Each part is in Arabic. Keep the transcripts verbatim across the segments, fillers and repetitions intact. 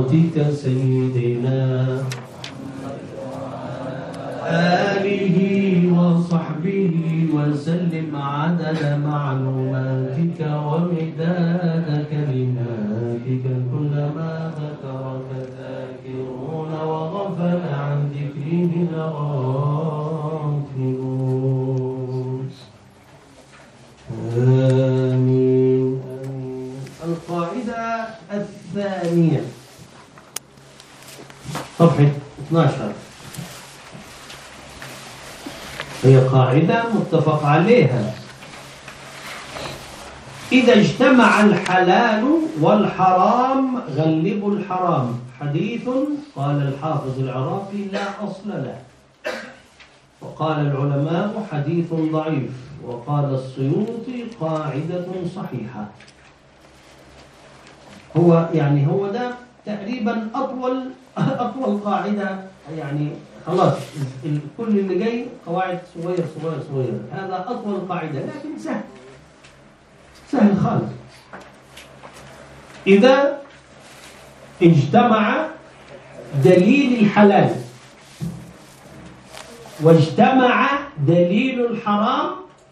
حضرتك سيدنا آله وصحبه وسلم عدد معلوماتك ومداد كلماتك كلما ذكرك ذاكرون وغفل عن ذكره الغافلون. آمين. القاعدة الثانية صفحة اثني عشر، هي قاعدة متفق عليها. إذا اجتمع الحلال والحرام غلبوا الحرام. حديث قال الحافظ العراقي لا أصل له، وقال العلماء حديث ضعيف، وقال السيوطي قاعدة صحيحة. هو يعني هو ده تقريبا أطول أطول قاعدة، يعني خلاص كل اللي جاي قواعد صغير صغير صغير. هذا أطول قاعدة لكن سهل سهل خالص. إذا اجتمع دليل الحلال واجتمع دليل الحرام،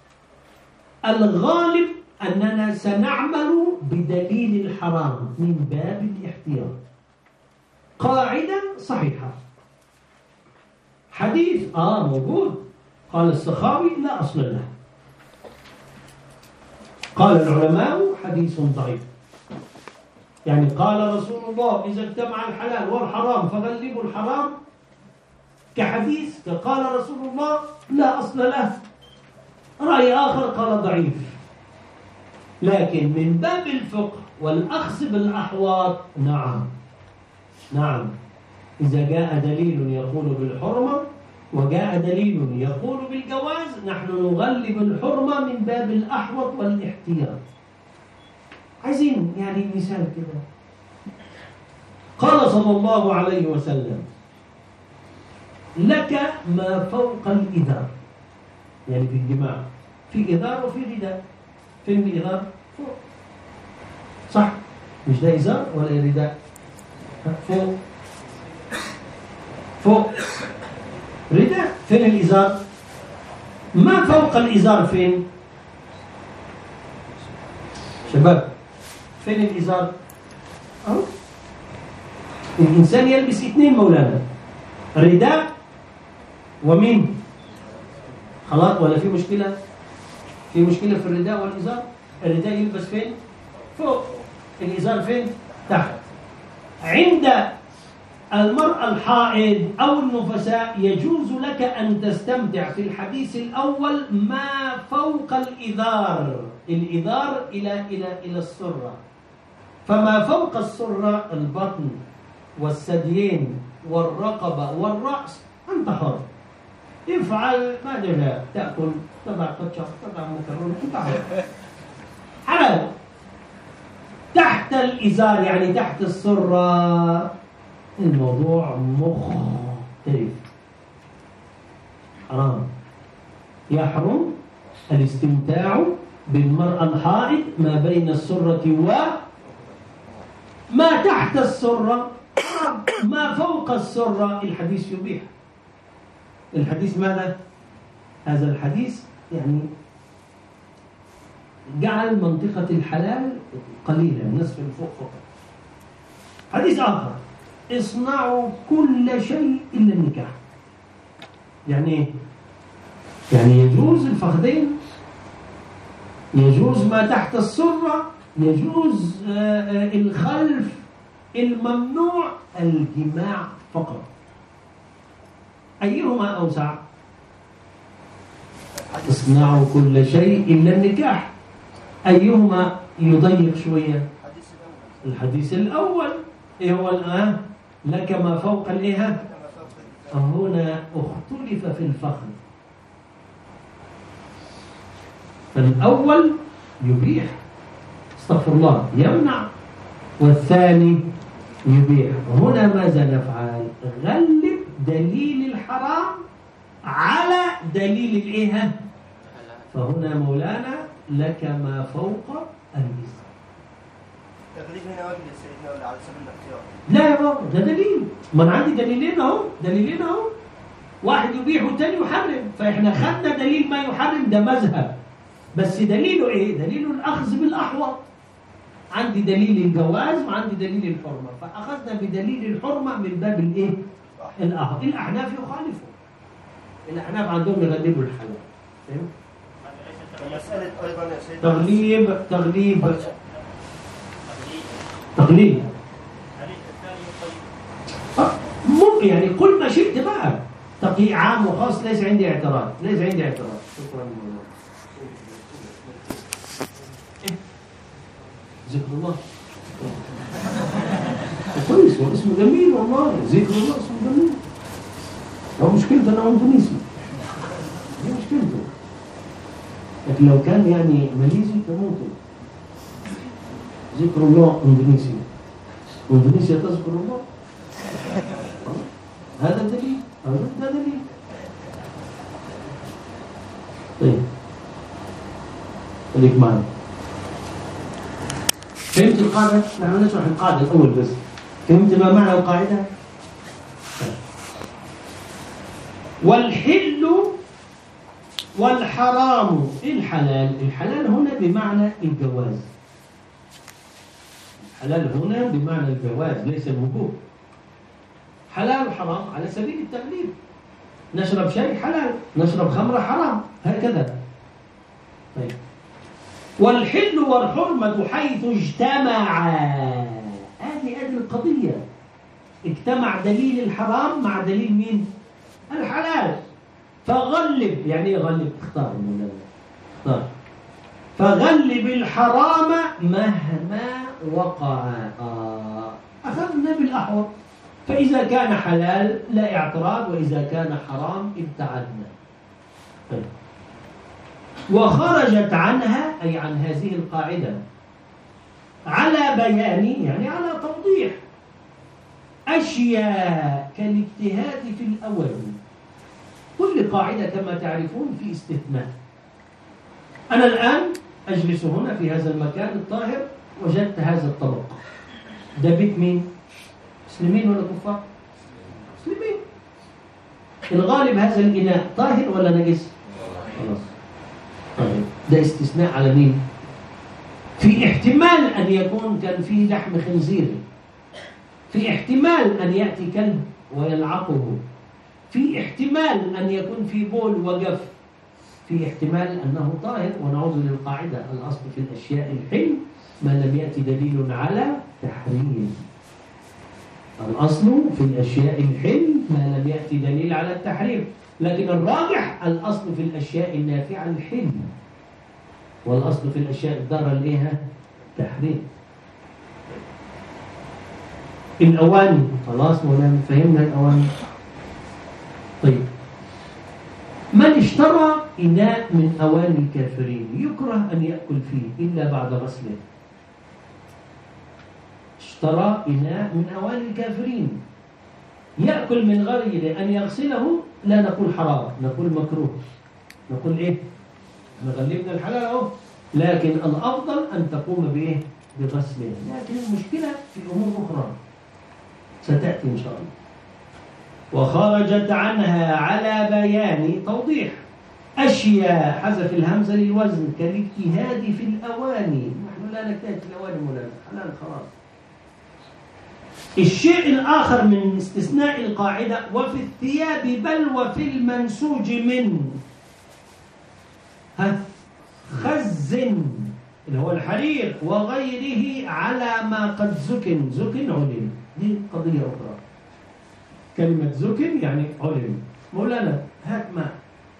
الغالب أننا سنعمل بدليل الحرام من باب الاحتياط. قاعدة صحيحة. حديث آه موجود، قال السخاوي لا أصل له، قال العلماء حديث ضعيف. يعني قال رسول الله إذا اجتمع الحلال والحرام فغلبوا الحرام، كحديث قال رسول الله لا أصل له. رأي آخر قال ضعيف. لكن من باب الفقه والأخذ بالأحواط، نعم نعم إذا جاء دليل يقول بالحرمة وجاء دليل يقول بالجواز، نحن نغلب الحرمة من باب الأحوط والاحتياط. عايزين يعني مثال كده. قال صلى الله عليه وسلم لك ما فوق الإذار، يعني في الجماع في إذار وفي رداء. فين الإذار؟ فوق، صح؟ مش ده إزار ولا رداء؟ فوق فوق رداء. فين الإزار؟ ما فوق الإزار فين؟ شباب فين الإزار؟ أهو. الإنسان يلبس اثنين مولانا، رداء ومين؟ خلاص ولا في مشكلة؟ في مشكلة في الرداء والإزار؟ الرداء يلبس فين؟ فوق. الإزار فين؟ تحت. عند المرأة الحائض أو النفساء يجوز لك أن تستمتع في الحديث الأول ما فوق الإذار. الإذار إلى إلى إلى السرة، فما فوق السرة البطن والثديين والرقبة والرأس أنت حر، افعل ما جاء. تأكل، تضع كاتشب، تضع مكرونة، أنت حر حلال. تحت الإزار يعني تحت السرة الموضوع مختلف، حرام. يحرم الاستمتاع بالمرأة الحائض ما بين السرة وما تحت السرة. ما فوق السرة الحديث يبيح. الحديث ماذا؟ هذا الحديث يعني جعل منطقة الحلال قليلا، نصف الفوق فقط. حديث آخر اصنعوا كل شيء إلا النكاح. يعني ايه؟ يعني يجوز الفخذين، يجوز ما تحت السرة، يجوز الخلف، الممنوع الجماع فقط. أيهما أوسع؟ اصنعوا كل شيء إلا النكاح. أيهما يضيق شوية؟ الحديث الأول. إيه هو الآن؟ لك ما فوق الإيه؟ هنا اختلف في الفخذ. فالأول يبيح، استغفر الله، يمنع، والثاني يبيح. هنا ماذا نفعل؟ غلب دليل الحرام على دليل الإيه؟ فهنا مولانا لك ما فوق الإزار. التغليب هنا واجب للسيدنا ولا على سبيل الاختيار؟ لا يا بابا، ده دليل. ما انا عندي دليلين اهو، دليلين اهو، واحد يبيح والتاني يحرم، فاحنا خدنا دليل ما يحرم، ده مذهب، بس دليله ايه؟ دليله الاخذ بالاحوط. عندي دليل الجواز وعندي دليل الحرمه، فاخذنا بدليل الحرمه من باب الايه؟ الاحوط. الاحناف يخالفوا، الاحناف عندهم يغلبوا الحلال. فهمت؟ مسألة أيضا يا سيدنا تغليب تغليب تغليب ممكن يعني كل ما شئت بقى، تقييع عام وخاص، ليس عندي اعتراض، ليس عندي اعتراض. شكرا. إيه؟ ذكر الله كويس، هو اسمه جميل والله، ذكر الله اسمه جميل. هو مشكلته انا اندونيسي، دي مشكلته. لكن لو كان يعني ماليزي تموتوا. ذكر الله اندونيسي، اندونيسيا تذكر الله. هذا دليل، هذا دليل. طيب خليك معنا. فهمت القاعدة؟ نحن نشرح القاعدة الأول بس. فهمت ما معنى القاعدة؟ والحل والحرام. الحلال، الحلال هنا بمعنى الجواز. الحلال هنا بمعنى الجواز ليس الوجوب. حلال وحرام على سبيل التغليب. نشرب شاي حلال، نشرب خمرة حرام، هكذا. طيب. والحل والحرمة حيث اجتمعا. هذه هذه القضية. اجتمع دليل الحرام مع دليل مين؟ الحلال. فغلب، يعني غلب، اختار اختار. فغلب الحرام مهما وقع. آه. أخذنا بالأحوط. فإذا كان حلال لا اعتراض، وإذا كان حرام ابتعدنا. طيب. وخرجت عنها، أي عن هذه القاعدة، على بيان، يعني على توضيح أشياء كالاجتهاد في الأول. كل قاعدة كما تعرفون في استثناء. أنا الآن أجلس هنا في هذا المكان الطاهر، وجدت هذا الطبق. ده بيت مين؟ مسلمين ولا كفار؟ مسلمين. الغالب هذا الإناء طاهر ولا نجس؟ خلاص. طيب ده استثناء على مين؟ في احتمال أن يكون كان فيه لحم خنزير، في احتمال أن يأتي كلب ويلعقه، في احتمال أن يكون في بول وجف، في احتمال أنه طاهر. ونعود للقاعدة: الأصل في الأشياء الحل ما لم يأتي دليل على تحريم. الأصل في الأشياء الحل ما لم يأتي دليل على التحريم. لكن الراجح الأصل في الأشياء النافعة الحل، والأصل في الأشياء الضارة لها تحريم. الأواني، خلاص مولانا فهمنا الأواني. طيب، من اشترى إناء من أواني الكافرين يكره أن يأكل فيه إلا بعد غسله. اشترى إناء من أواني الكافرين يأكل من غير أن يغسله، لا نقول حرام، نقول مكروه. نقول إيه؟ نغلبنا الحلال أهو، لكن الأفضل أن تقوم بإيه؟ بغسله. لكن المشكلة في أمور أخرى ستأتي إن شاء الله. وخرجت عنها على بيان توضيح أشياء، حذف الهمزة للوزن، كالاجتهاد في الأواني. نحن لا نجتهد في الأواني مولانا، حلال خلاص. الشيء الآخر من استثناء القاعدة: وفي الثياب بل وفي المنسوج من ها خز اللي هو الحرير وغيره على ما قد زكن. زكن علم، دي قضية أخرى. كلمة زكن يعني علم. مولانا هات ماء،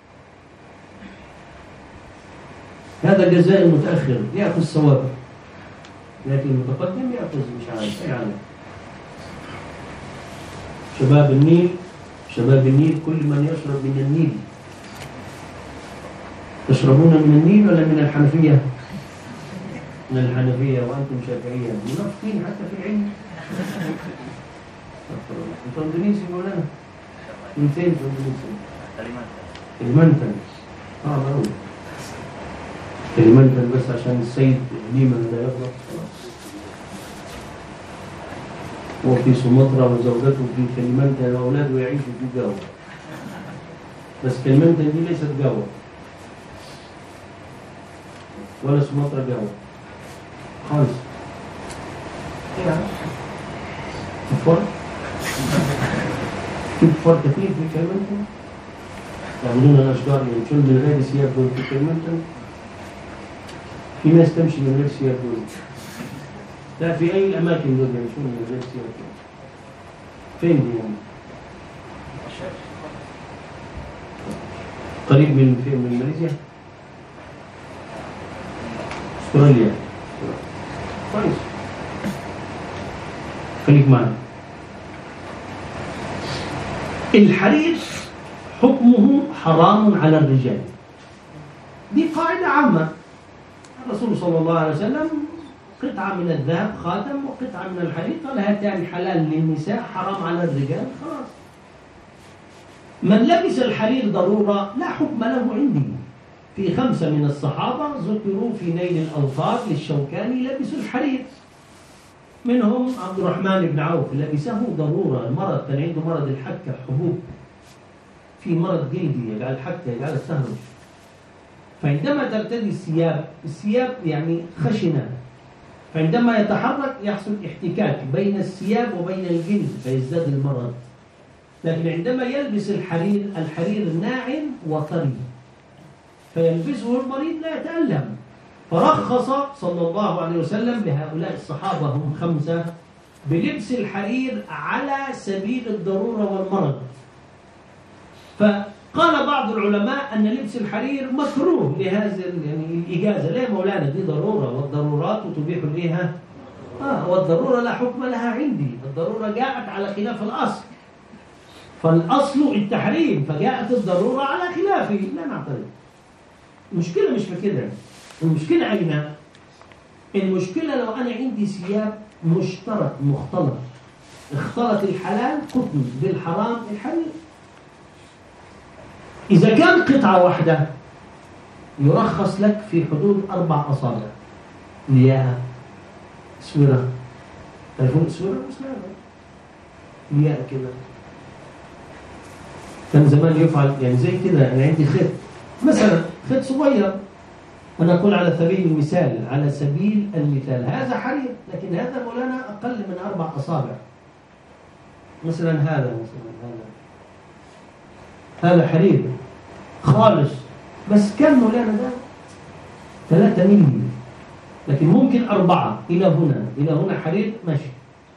هذا جزاء المتأخر يأخذ ثواب، لكن المتقدم يأخذ مش عارف أي عالم. شباب النيل، شباب النيل، كل من يشرب من النيل. تشربون من النيل ولا من الحنفية؟ من الحنفية وأنتم شافعية، منافقين حتى في العلم. أنتم اندونيسي مولانا؟ من فين في اندونيسيا؟ كليمانتان. اه معروف. كليمانتان بس عشان السيد ليمان لا يغلط. وفي سمطرة وزوجته في كلمنتا وأولاده يعيشوا في جوة، بس كلمنتا دي ليست جوة ولا سمطرة جوة خالص. يعني كفار في كفار كثير في كلمنتا يعملون الأشجار يمشون من غير ثياب دول في كلمنتا. في ناس تمشي من غير ثياب دول، لا في أي الأماكن دول يمشون من غير ثياب دول. فين دي يعني؟ قريب من فين؟ من ماليزيا؟ استراليا. كويس، خليك معنا. الحرير حكمه حرام على الرجال، دي قاعدة عامة. الرسول صلى الله عليه وسلم قطعة من الذهب خاتم وقطعة من الحرير قال هاتان حلال للنساء حرام على الرجال، خلاص. من لبس الحرير ضرورة لا حكم له عندي. في خمسة من الصحابة ذكروا في نيل الأوطار للشوكاني لبسوا الحرير، منهم عبد الرحمن بن عوف لبسه ضرورة، المرض كان عنده مرض الحكة، حبوب في مرض جلدي يجعل الحكة يجعل التهرج، فعندما ترتدي الثياب الثياب يعني خشنة، فعندما يتحرك يحصل احتكاك بين الثياب وبين الجلد فيزداد المرض. لكن عندما يلبس الحرير الحرير ناعم وطري فيلبسه المريض لا يتألم. فرخص صلى الله عليه وسلم لهؤلاء الصحابة هم خمسة بلبس الحرير على سبيل الضرورة والمرض. فقال بعض العلماء أن لبس الحرير مكروه لهذا يعني الإجازة. ليه مولانا؟ دي ضرورة والضرورات تبيح لها آه والضرورة لا حكم لها عندي. الضرورة جاءت على خلاف الأصل، فالأصل التحريم فجاءت الضرورة على خلافه، لا نعترض. المشكلة مش في كده، المشكلة أين؟ المشكلة لو أنا عندي ثياب مشترك مختلط، اختلط الحلال قطن بالحرام الحرير. إذا كان قطعة واحدة يرخص لك في حدود أربع أصابع، لياها اسورة، تعرفون اسورة؟ لياها كده كان زمان يفعل يعني زي كده. أنا عندي خيط مثلا، خيط صغير، أنا أقول على سبيل المثال على سبيل المثال هذا حرير، لكن هذا مولانا أقل من أربع أصابع. مثلا هذا مثلا هذا هذا حرير خالص، بس كم مولانا ده؟ ثلاثة ملي، لكن ممكن أربعة إلى هنا إلى هنا حرير ماشي.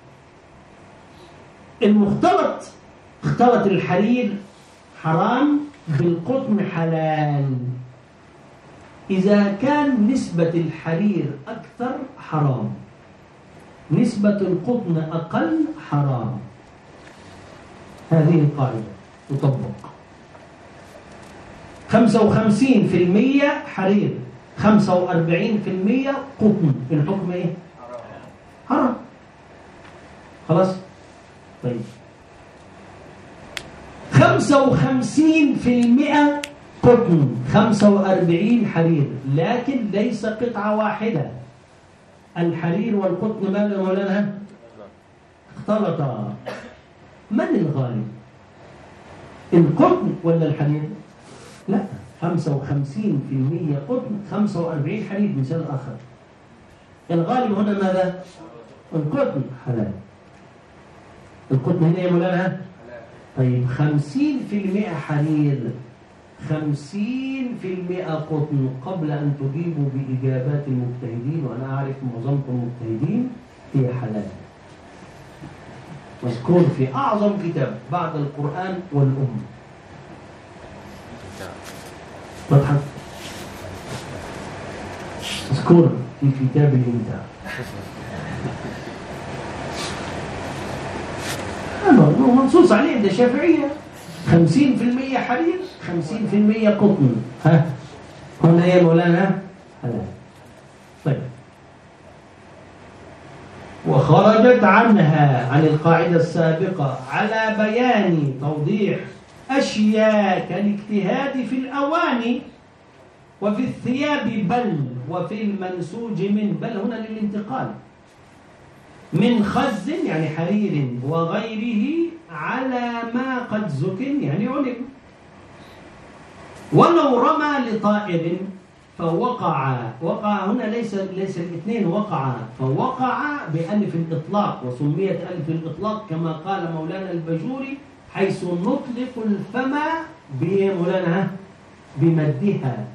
المختلط اختلط الحرير حرام بالقطن حلال. إذا كان نسبة الحرير أكثر حرام، نسبة القطن أقل حرام. هذه القاعدة تطبق. خمسة وخمسين في المية حرير، خمسة وأربعين في المية قطن، الحكم إيه؟ حرام. خلاص؟ طيب خمسة وخمسين في المئة قطن، خمسة وأربعين حرير، لكن ليس قطعة واحدة. الحرير والقطن ما مولانا اختلطا. من الغالب؟ القطن ولا الحرير؟ لا، خمسة وخمسين في المئة قطن، خمسة وأربعين حرير. مثال آخر، الغالب هنا ماذا؟ القطن حلال. القطن هنا يا مولانا طيب خمسين في المئة حرير، خمسين في المئة قطن. قبل أن تجيبوا بإجابات المجتهدين، وأنا أعرف معظمكم مجتهدين، هي حلال. مذكور في أعظم كتاب بعد القرآن والأم. واضحة؟ مذكور في كتاب الإمتاع. هذا منصوص عليه عند الشافعية. خمسين في المئة حرير، خمسين في المئة قطن. ها هنا يا مولانا حلال. طيب وخرجت عنها عن القاعدة السابقة على بيان توضيح أشياء كالاجتهاد في الأواني وفي الثياب بل وفي المنسوج من. بل هنا للانتقال، من خز يعني حرير وغيره على ما قد زكن يعني علم. ولو رمى لطائر فوقع، وقع هنا ليس ليس الاثنين، وقع فوقع بألف الإطلاق، وسميت ألف الإطلاق كما قال مولانا البجوري حيث نطلق الفم بمولانا بمدها.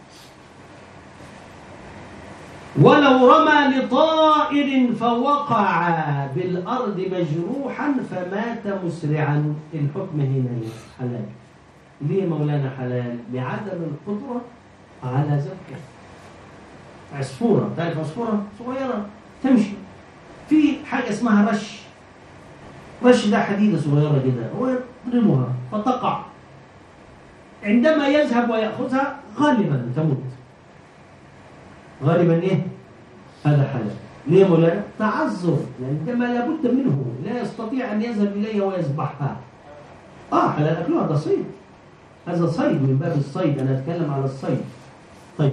ولو رمى لطائر فوقع بالأرض مجروحا فمات مسرعا. الحكم هنا حلال. ليه مولانا حلال؟ لعدم القدرة على ذبحه. عصفورة، تعرف عصفورة صغيرة تمشي في حاجة اسمها رش، رش ده حديدة صغيرة كده هو يضربها فتقع، عندما يذهب ويأخذها غالبا تموت. غالبا ايه؟ هذا حلال. ليه مولانا؟ تعذر، عندما لابد منه لا يستطيع أن يذهب إليها ويذبحها. آه حلال أكلها، ده صيد، هذا صيد من باب الصيد، أنا أتكلم على الصيد. طيب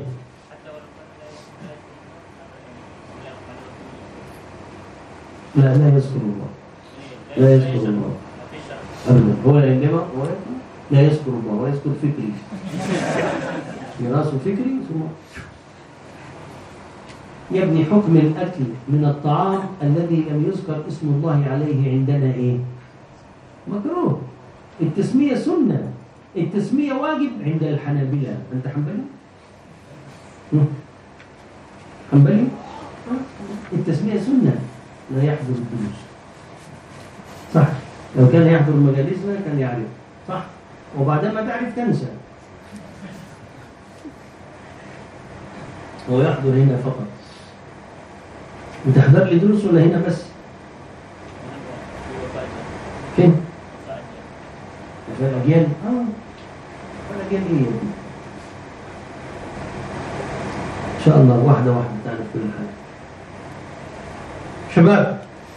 لا لا يذكر الله، لا يذكر الله أبدا. هو عندما هو لا يذكر الله ويذكر فكري، ميراث فكري ثم يبني حكم الأكل من الطعام الذي لم يذكر اسم الله عليه عندنا إيه؟ مكروه. التسمية سنة، التسمية واجب عند الحنابلة. أنت حنبلي؟ حنبلي؟ التسمية سنة، لا يحضر الدروس. صح، لو كان يحضر مجالسنا كان يعرف. صح، وبعدما تعرف تنسى. هو يحضر هنا فقط. وتحضر لي دروس ولا هنا بس؟ فين؟ في الأجيال؟ آه الأجيال إيه؟ إن شاء الله واحدة واحدة تعرف كل حاجة. شباب،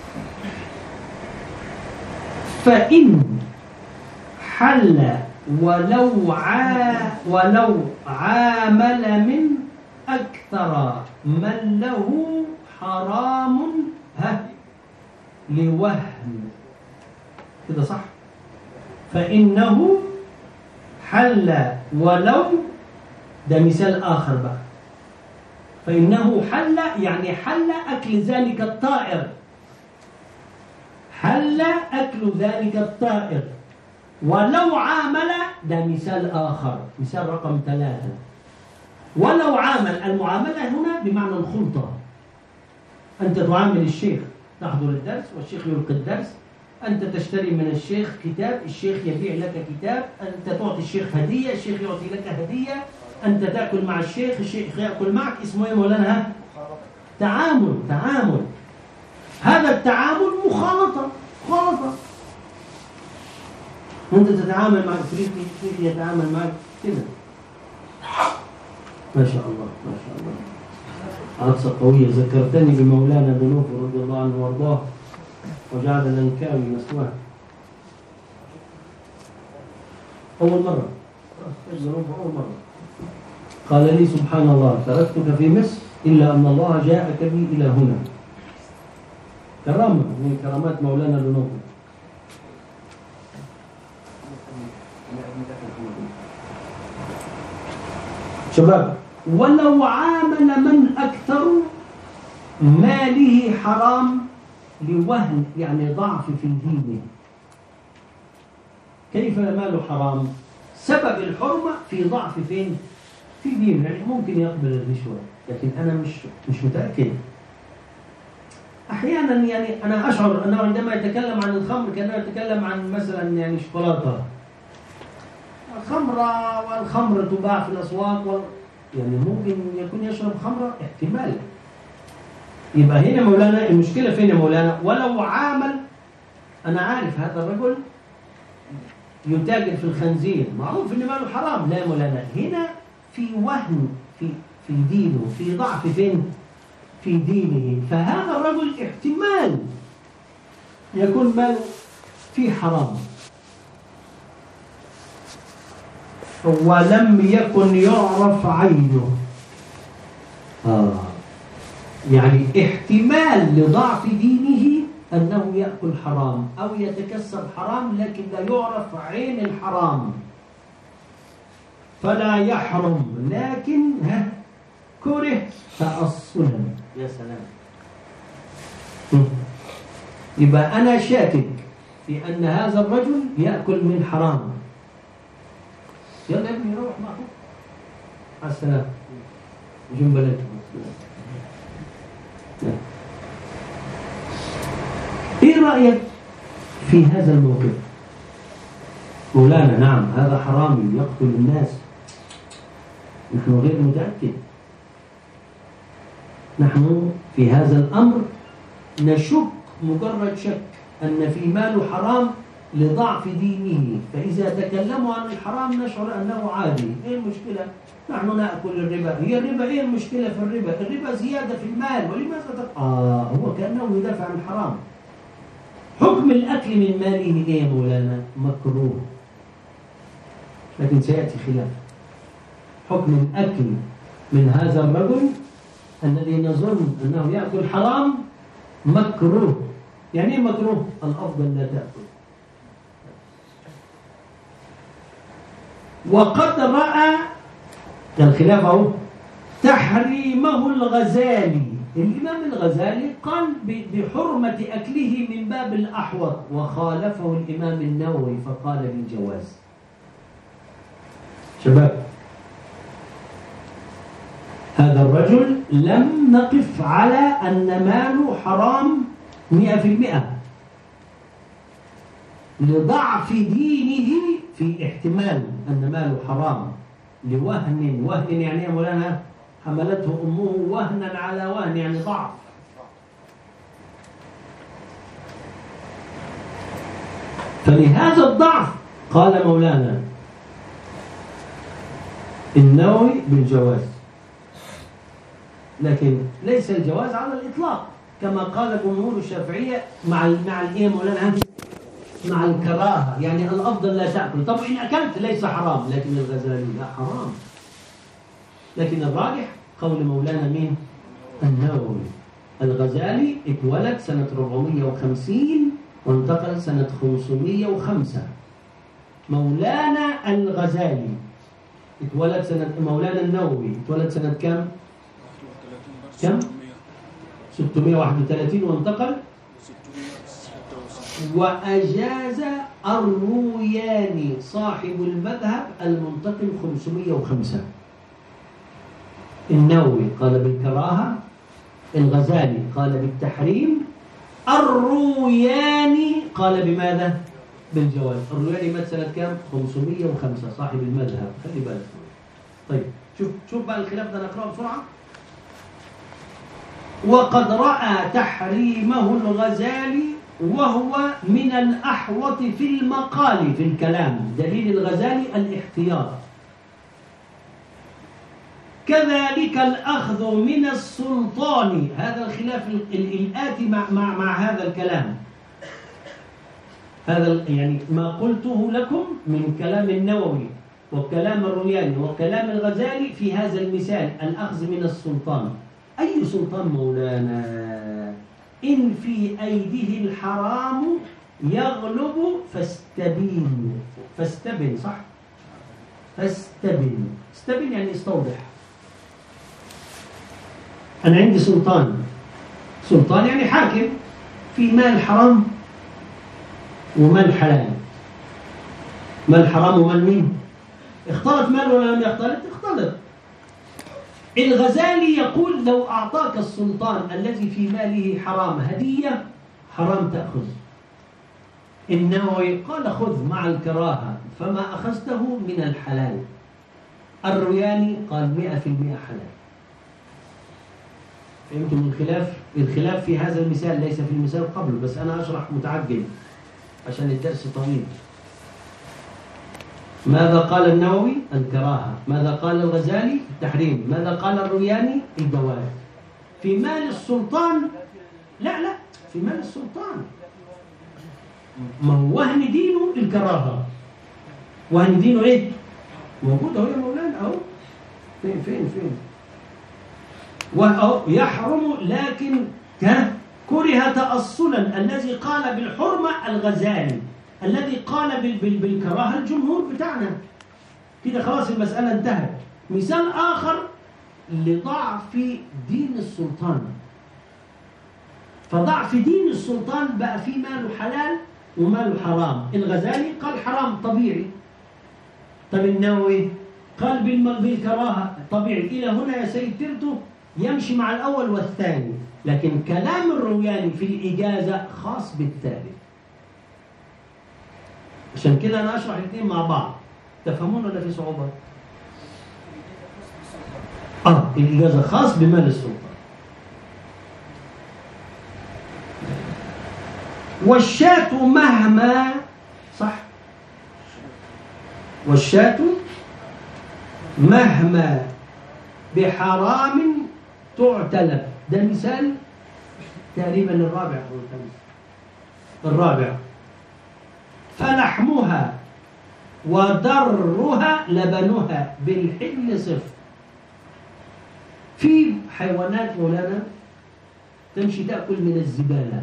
فإن حل ولو عا ولو عامل من أكثر من له حرام ها لوهم كده صح؟ فإنه حل ولو، ده مثال آخر بقى، فإنه حل يعني حل أكل ذلك الطائر، حل أكل ذلك الطائر ولو عامل، ده مثال آخر، مثال رقم ثلاثة. ولو عامل، المعاملة هنا بمعنى الخلطة. أنت تعامل الشيخ، تحضر الدرس والشيخ يلقي الدرس، أنت تشتري من الشيخ كتاب، الشيخ يبيع لك كتاب، أنت تعطي الشيخ هدية، الشيخ يعطي لك هدية، أنت تأكل مع الشيخ، الشيخ يأكل معك. اسمه إيه مولانا؟ تعامل. تعامل هذا التعامل مخالطة، مخالطة. أنت تتعامل مع الفريق، الفريق يتعامل معك كده. ما شاء الله ما شاء الله، عطسة قوية. ذكرتني بمولانا بنوف رضي الله عنه وارضاه وجعل الأنكاوي مسواه. أول مرة أول مرة قال لي سبحان الله تركتك في مصر إلا أن الله جاءك بي إلى هنا. كرامة من كرامات مولانا بنوف. شباب، ولو عامل من أكثر ماله حرام لوهن يعني ضعف في دينه. كيف ماله حرام؟ سبب الحرمة في ضعف فين؟ في دينه. يعني ممكن يقبل الرشوة لكن أنا مش مش متأكد. أحيانا يعني أنا أشعر أنه عندما يتكلم عن الخمر كأنه يتكلم عن مثلا يعني شوكولاتة، الخمرة والخمر تباع في الأسواق وال... يعني ممكن يكون يشرب خمرة، احتمال. يبقى هنا مولانا المشكلة فين يا مولانا؟ ولو عامل، أنا عارف هذا الرجل يتاجر في الخنزير، معروف إن ماله حرام. لا يا مولانا، هنا في وهن في في دينه، في ضعف فين؟ في دينه. فهذا الرجل احتمال يكون ماله في حرام، ولم يكن يعرف عينه. آه يعني احتمال لضعف دينه أنه يأكل حرام أو يتكسب حرام، لكن لا يعرف عين الحرام فلا يحرم، لكن ها كره تأصلا. يا سلام. يبقى أنا شاكك في أن هذا الرجل يأكل من حرام. يلا يا ابني روح معه. على السلام. جنب لك. ايه رأيك في هذا الموقف؟ مولانا نعم هذا حرامي يقتل الناس، نحن غير متأكد. نحن في هذا الأمر نشك مجرد شك أن في ماله حرام لضعف دينه، فإذا تكلموا عن الحرام نشعر أنه عادي. إيه المشكلة؟ نحن نأكل الربا. هي الربا إيه المشكلة في الربا؟ الربا زيادة في المال، ولماذا تق... آه هو كأنه يدافع عن الحرام. حكم الأكل من ماله إيه يا مولانا؟ مكروه، لكن سيأتي خلاف. حكم الأكل من هذا الرجل الذي نظن أنه يأكل حرام مكروه. يعني إيه مكروه؟ الأفضل لا تأكل. وقد رأى الخلاف أهو تحريمه الغزالي. الإمام الغزالي قال بحرمة أكله من باب الأحوط، وخالفه الإمام النووي فقال بالجواز. شباب هذا الرجل لم نقف على أن ماله حرام مئة في المئة، لضعف دينه في احتمال أن ماله حرام، لوهن. وهن يعني يا مولانا حملته أمه وهنا على وهن، يعني ضعف. فلهذا الضعف قال مولانا النووي بالجواز، لكن ليس الجواز على الإطلاق كما قال جمهور الشافعية مع مع الايه مولانا مع الكراهة، يعني الأفضل لا تأكل. طب إن أكلت ليس حرام، لكن الغزالي لا حرام. لكن الراجح قول مولانا مين؟ النووي. الغزالي اتولد سنة أربعمائة وخمسين وانتقل سنة خمسمائة وخمسة. مولانا الغزالي اتولد سنة مولانا النووي اتولد سنة كم؟ كم؟ ستمائة وواحد وثلاثين وانتقل. وأجاز الروياني صاحب المذهب المنتقل خمسمائة وخمسة. النووي قال بالكراهة، الغزالي قال بالتحريم، الروياني قال بماذا؟ بالجواز. الروياني مات سنة كام؟ خمسمائة وخمسة صاحب المذهب، خلي بالك. طيب شوف شوف بقى الخلاف ده نقرأه بسرعة. وقد رأى تحريمه الغزالي وهو من الأحوط في المقال في الكلام. دليل الغزالي الاحتياط. كذلك الأخذ من السلطان. هذا الخلاف الآتي مع, مع, مع هذا الكلام. هذا يعني ما قلته لكم من كلام النووي وكلام الروياني وكلام الغزالي في هذا المثال، الأخذ من السلطان. أي سلطان مولانا؟ إن في أيديه الحرام يغلب فاستبين. فاستبن صح؟ فاستبن. استبن يعني استوضح. أنا عندي سلطان. سلطان يعني حاكم في مال حرام ومال حلال. مال حرام ومال مين؟ اختلط مال ولا لم يختلط؟ اختلط. الغزالي يقول لو أعطاك السلطان الذي في ماله حرام هدية حرام تأخذ. النووي قال خذ مع الكراهة فما أخذته من الحلال. الروياني قال مئة في المئة حلال. فهمتم الخلاف؟ الخلاف في هذا المثال ليس في المثال قبله، بس أنا أشرح متعجل عشان الدرس طويل. ماذا قال النووي؟ الكراهة. ماذا قال الغزالي؟ التحريم. ماذا قال الروياني؟ الجواز. في مال السلطان لا لا في مال السلطان ما هو وهن دينه الكراهة. وهن دينه ايه؟ موجود اهو يا مولانا اهو. فين فين فين ويحرم لكن كره تأصلا. الذي قال بالحرمة الغزالي، الذي قال بال بال بالكراهة الجمهور بتاعنا. كده خلاص المسألة انتهت. مثال آخر لضعف دين السلطان، فضعف دين السلطان بقى في ماله حلال وماله حرام. الغزالي قال حرام طبيعي، طب النووي قال بالكراهة طبيعي. إلى هنا يا سيد ترتو يمشي مع الأول والثاني، لكن كلام الروياني في الإجازة خاص بالثالث. عشان كده أنا أشرح الاثنين مع بعض. تفهمون ولا في صعوبة؟ آه الإجازة خاص بمال السلطان. والشاة مهما صح، والشاة مهما بحرام تعتلف. ده مثال تقريبا الرابع أو الخامس. الرابع فلحمها وضرها لبنها بالحل صفر. في حيوانات مولانا تمشي تأكل من الزبالة،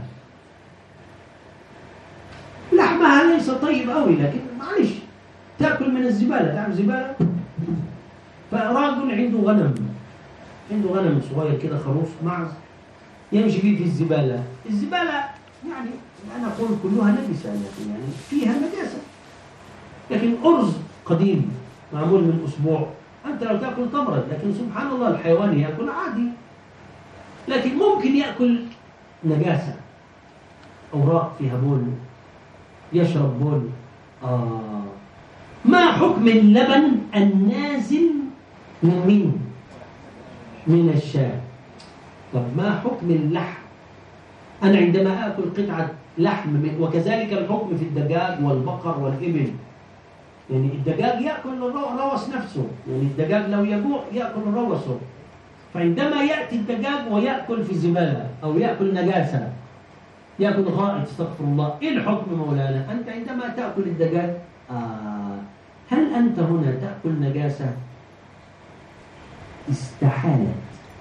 لحمها ليس طيب قوي لكن معلش تأكل من الزبالة. تعمل زبالة. فراجل عنده غنم، عنده غنم صغير كده، خروف معز، يمشي فيه في الزبالة. الزبالة يعني أنا أقول كلها نجسة، لكن يعني فيها نجاسة، لكن أرز قديم معمول من أسبوع أنت لو تأكل تمرد، لكن سبحان الله الحيوان يأكل عادي، لكن ممكن يأكل نجاسة. أوراق فيها بول، يشرب بول. آه ما حكم اللبن النازل من مين؟ من الشاة. طب ما حكم اللحم؟ أنا عندما آكل قطعة لحم، وكذلك الحكم في الدجاج والبقر والإبل. يعني الدجاج يأكل الروس نفسه، يعني الدجاج لو يجوع يأكل روسه. فعندما يأتي الدجاج ويأكل في الزبالة أو يأكل نجاسة، يأكل غائط، استغفر الله، إيه الحكم مولانا؟ أنت عندما تأكل الدجاج آه هل أنت هنا تأكل نجاسة؟ استحالت،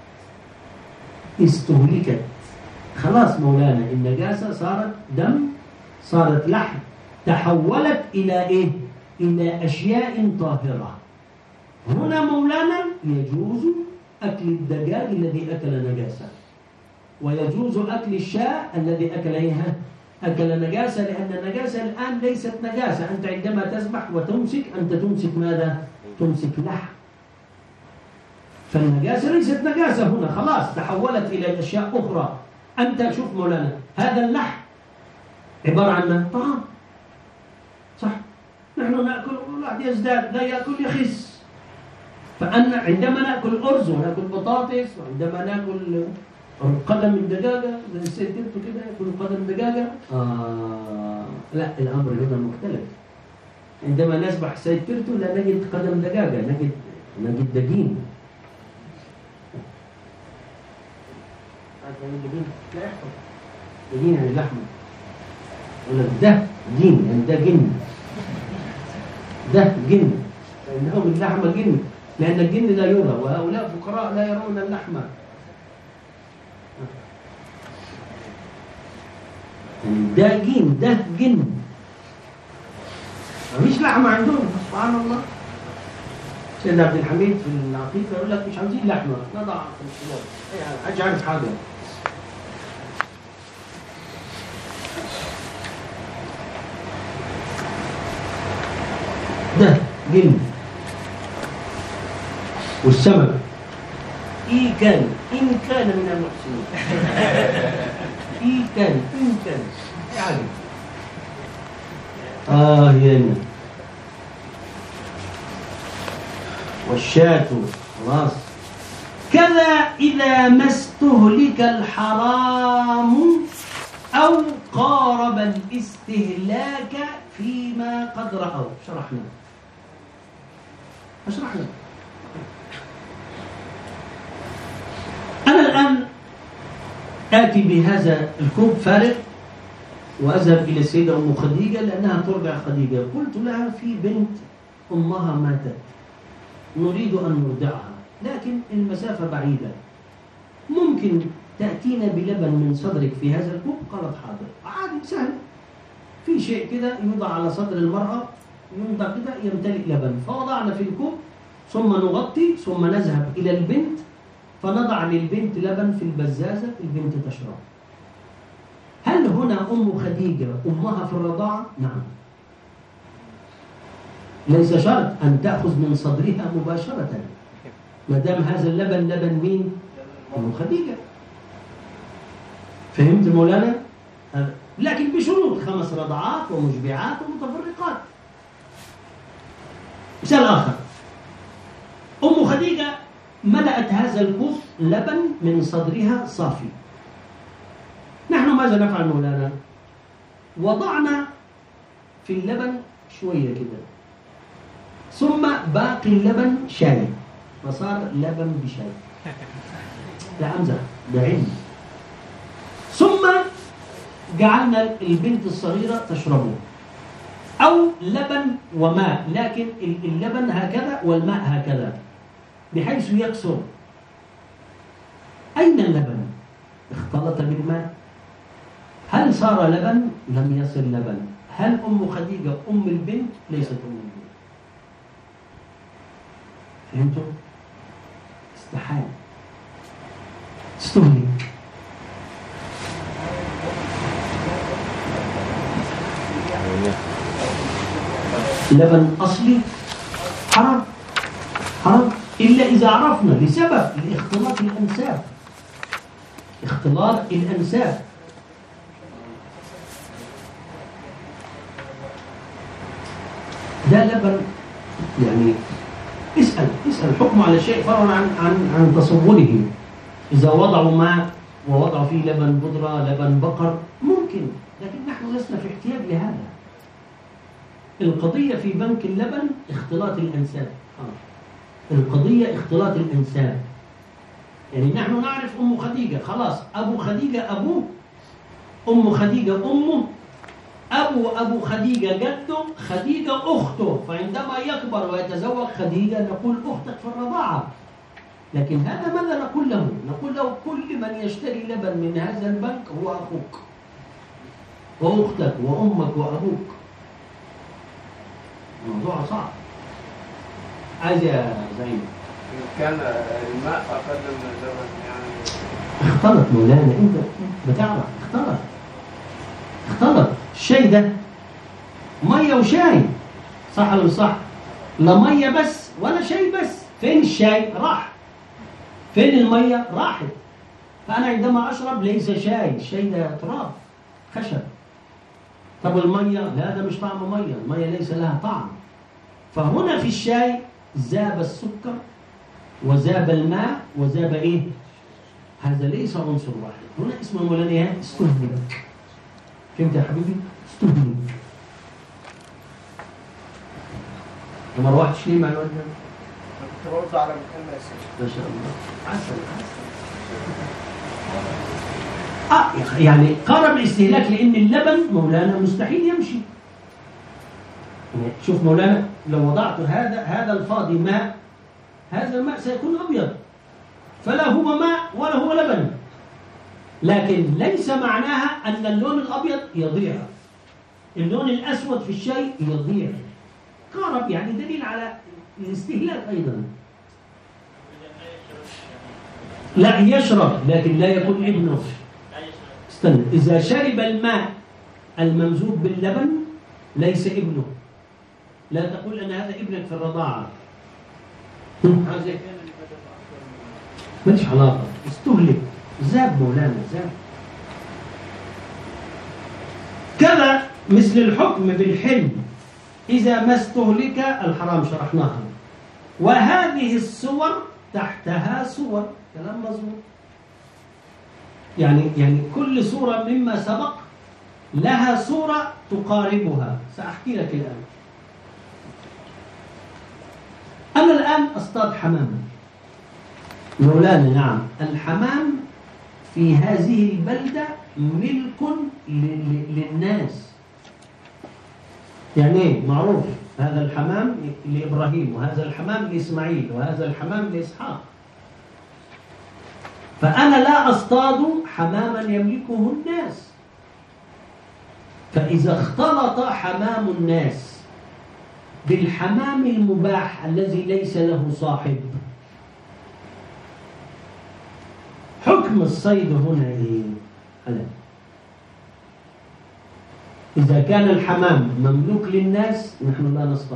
استهلكت، خلاص مولانا النجاسة صارت دم، صارت لحم، تحولت إلى إيه؟ إلى أشياء طاهرة. هنا مولانا يجوز أكل الدجاج الذي أكل نجاسة، ويجوز أكل الشاة الذي أكل إيها أكل نجاسة، لأن النجاسة الآن ليست نجاسة. أنت عندما تذبح وتمسك، أنت تمسك ماذا؟ تمسك لحم. فالنجاسة ليست نجاسة هنا، خلاص تحولت إلى أشياء أخرى. أنت شوف مولانا هذا اللحم عبارة عن طعام، صح؟ نحن نأكل والواحد يزداد، لا يأكل يخس. فأنا عندما نأكل أرز ونأكل بطاطس، وعندما نأكل قدم الدجاجة زي السيد تبتو كده يأكل قدم دجاجة، آه لا الأمر هنا مختلف. عندما نسبح سيد تبتو لا نجد قدم دجاجة، نجد نجد دجين. لا يحفظ دجين يعني لحمة، ولا ده دين يعني ده جن، ده جن، لأنه اللحمة جن، لأن الجن لا يرى، وهؤلاء فقراء لا يرون اللحمة. ده جن، ده جن، مفيش لحمة عندهم سبحان الله. سيدنا عبد الحميد في العقيقة يقول لك مش عاوزين لحمة، نضع في الخلاف، يعني حاج عارف حاجة. ده جن. والسمك إيه كان إن كان من المحسنين إيه كان إن كان يعني آه يا والشاة خلاص. كذا إذا ما استهلك الحرام أو قارب الاستهلاك فيما قد رأوا. شرحنا شرحنا أنا الآن آتي بهذا الكوب فارغ وأذهب إلى السيدة أم خديجة لأنها ترجع خديجة. قلت لها في بنت أمها ماتت، نريد أن نرضعها، لكن المسافة بعيدة، ممكن تأتينا بلبن من صدرك في هذا الكوب؟ قالت حاضر. عادي سهل، في شيء كده يوضع على صدر المرأة، يوضع كده يمتلئ لبن، فوضعنا في الكوب ثم نغطي ثم نذهب إلى البنت فنضع للبنت لبن في البزازة، البنت تشرب. هل هنا أم خديجة أمها في الرضاعة؟ نعم. ليس شرط أن تأخذ من صدرها مباشرة ما دام هذا اللبن لبن مين؟ أم خديجة. فهمت مولانا؟ لكن بشروط، خمس رضعات ومشبعات ومتفرقات. مثال آخر، أم خديجة ملأت هذا الكوب لبن من صدرها صافي. نحن ماذا نفعل مولانا؟ وضعنا في اللبن شوية كده، ثم باقي اللبن شاي، فصار لبن بشاي. لا أمزح، ده علم. ثم جعلنا البنت الصغيرة تشربه، أو لبن وماء، لكن اللبن هكذا والماء هكذا بحيث يكسر. أين اللبن؟ اختلط بالماء. هل صار لبن؟ لم يصل لبن. هل أم خديجة أم البنت؟ ليست أم البنت. فهمتوا؟ استحال، استهلك. لبن أصلي حرام، حرام إلا إذا عرفنا لسبب لاختلاط الأنساب، اختلاط الأنساب. ده لبن يعني اسأل اسأل حكمه على شيء فرعا عن عن عن تصوره. إذا وضعوا ماء ووضعوا فيه لبن بودرة، لبن بقر، ممكن، لكن نحن لسنا في احتياج لهذا. القضية في بنك اللبن اختلاط الأنساب. القضية اختلاط الأنساب. يعني نحن نعرف أم خديجة، خلاص أبو خديجة أبوه، أم خديجة أمه، أبو أبو خديجة جده، خديجة أخته. فعندما يكبر ويتزوج خديجة نقول أختك في الرضاعة. لكن هذا ماذا نقول له؟ نقول له كل من يشتري لبن من هذا البنك هو أخوك وأختك وأمك وأبوك. الموضوع صعب. عايز يا زين كان الماء أقل من اللبن يعني اختلط مولانا، أنت بتعرف اختلط اختلط الشاي ده مية وشاي، صح ولا صح؟ لا مية بس ولا شاي بس. فين الشاي؟ راح. فين المية؟ راحت. فأنا عندما أشرب ليس شاي، الشاي ده تراب خشب. طب المية؟ لا، ده مش طعم مية، المية ليس لها طعم. فهنا في الشاي ذاب السكر وذاب الماء وذاب إيه؟ هذا ليس عنصر واحد. هنا اسمه مولانا استهلك. فهمت يا حبيبي؟ استهلك. وما روحتش ليه مع الواد ده؟ كنت برد على مكالمة يا سيدي. ما شاء الله. عسل عسل. آه يعني قارب الاستهلاك، لأن اللبن مولانا مستحيل يمشي. شوف مولانا، لو وضعت هذا هذا الفاضي ماء، هذا الماء سيكون أبيض، فلا هو ماء ولا هو لبن. لكن ليس معناها أن اللون الأبيض يضيع، اللون الأسود في الشاي يضيع. قارب يعني دليل على الاستهلاك أيضا. لا يشرب، لكن لا يكون ابنه. استنى، إذا شرب الماء الممزوج باللبن ليس ابنه. لا تقول أن هذا ابنك في الرضاعة. ماليش علاقة، استهلك، زاب مولانا، زاب. كذا مثل الحكم بالحلم إذا ما استهلك الحرام، شرحناها. وهذه الصور تحتها صور، كلام مظبوط. يعني يعني كل صورة مما سبق لها صورة تقاربها، سأحكي لك الآن. أنا الآن أصطاد حمام مولانا. نعم، الحمام في هذه البلدة ملك للناس. يعني ايه؟ معروف هذا الحمام لإبراهيم، وهذا الحمام لإسماعيل، وهذا الحمام لإسحاق. فأنا لا أصطاد حماما يملكه الناس. فإذا اختلط حمام الناس بالحمام المباح الذي ليس له صاحب، حكم الصيد هنا إيه؟ حلال. إذا كان الحمام مملوك للناس نحن لا نصطاد.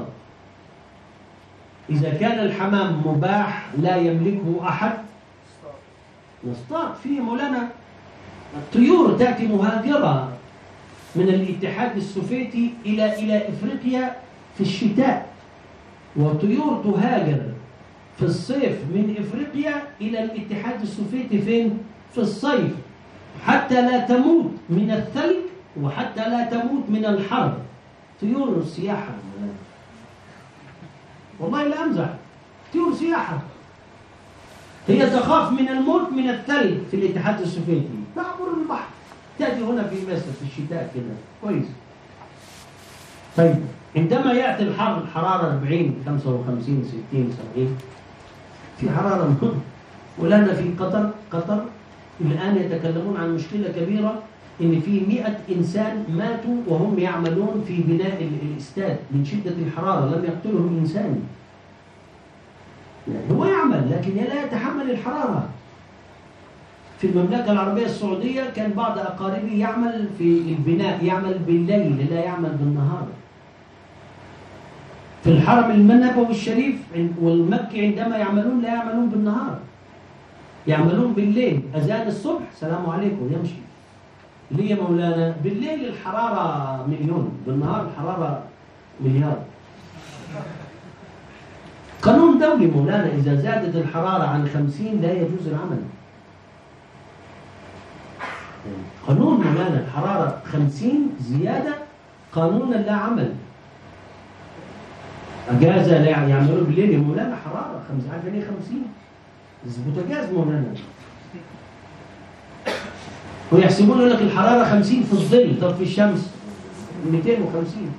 إذا كان الحمام مباح لا يملكه أحد نصطاد. في مولانا الطيور تأتي مهاجرة من الاتحاد السوفيتي إلى إلى إفريقيا في الشتاء، وطيور تهاجر في الصيف من إفريقيا إلى الاتحاد السوفيتي فين؟ في الصيف، حتى لا تموت من الثلج وحتى لا تموت من الحر. طيور سياحة والله لا أمزح، طيور سياحة. هي تخاف من الموت من الثلج في الاتحاد السوفيتي، تعبر البحر تأتي هنا في مصر في الشتاء كده كويس. طيب عندما يأتي الحر الحرارة أربعين خمسة وخمسين ستين سبعين، في حرارة مهمة. ولنا في قطر قطر الآن يتكلمون عن مشكلة كبيرة، إن في مئة إنسان ماتوا وهم يعملون في بناء الاستاد من شدة الحرارة، لم يقتلهم إنسان. يعني هو يعمل لكن لا يتحمل الحرارة. في المملكة العربية السعودية كان بعض أقاربي يعمل في البناء، يعمل بالليل لا يعمل بالنهار. في الحرم النبوي الشريف والمكي عندما يعملون لا يعملون بالنهار، يعملون بالليل. أذان الصبح سلام عليكم يمشي. ليه يا مولانا؟ بالليل الحرارة مليون، بالنهار الحرارة مليار. قانون دولي مولانا، إذا زادت الحرارة عن خمسين لا يجوز العمل. قانون مولانا الحرارة خمسين زيادة قانونا لا عمل. أجازة لا يعملوا بالليل يا مولانا حرارة خمسين عارفين ايه خمسين؟ بوتاجاز مولانا. ويحسبون يقول لك الحرارة خمسين في الظل، طب في الشمس مئتين وخمسين.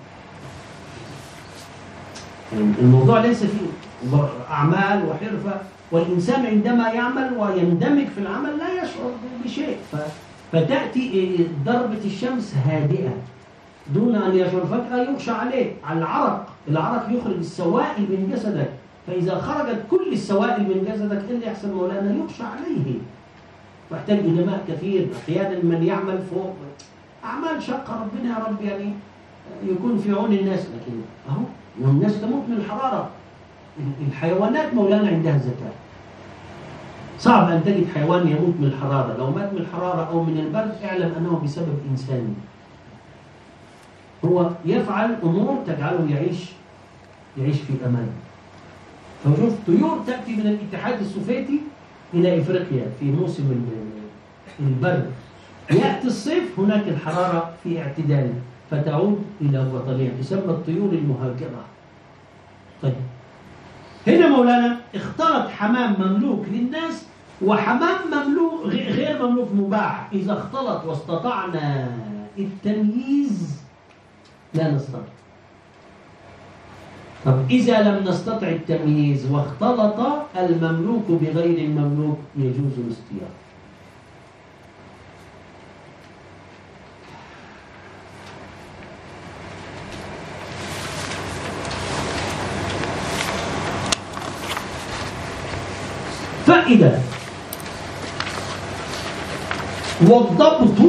الموضوع ليس فيه أعمال وحرفة، والإنسان عندما يعمل ويندمج في العمل لا يشعر بشيء. فتأتي ضربة الشمس هادئة دون أن يشعر، فجأة يغشى عليه على العرق، العرق يخرج السوائل من جسدك، فإذا خرجت كل السوائل من جسدك إيه اللي يحصل مولانا؟ يغشى عليه، واحتاج إلى ماء كثير. أحيانا من يعمل فوق أعمال شقة، ربنا يا رب يعني يكون في عون الناس، لكن أهو الناس تموت من الحرارة. الحيوانات مولانا عندها ذكاء، صعب أن تجد حيوان يموت من الحرارة. لو مات من الحرارة أو من البرد اعلم أنه بسبب إنسان، هو يفعل أمور تجعله يعيش يعيش في أمان. فشوف طيور تأتي من الاتحاد السوفيتي إلى إفريقيا في موسم البرد، يأتي الصيف هناك الحرارة في اعتدال فتعود إلى وطنها، تسمى الطيور المهاجرة. طيب هنا مولانا اختلط حمام مملوك للناس وحمام مملوك غير مملوك مباح. إذا اختلط واستطعنا التمييز لا نستطيع. طب إذا لم نستطع التمييز واختلط المملوك بغير المملوك يجوز الاصطياد. فائدة والضبط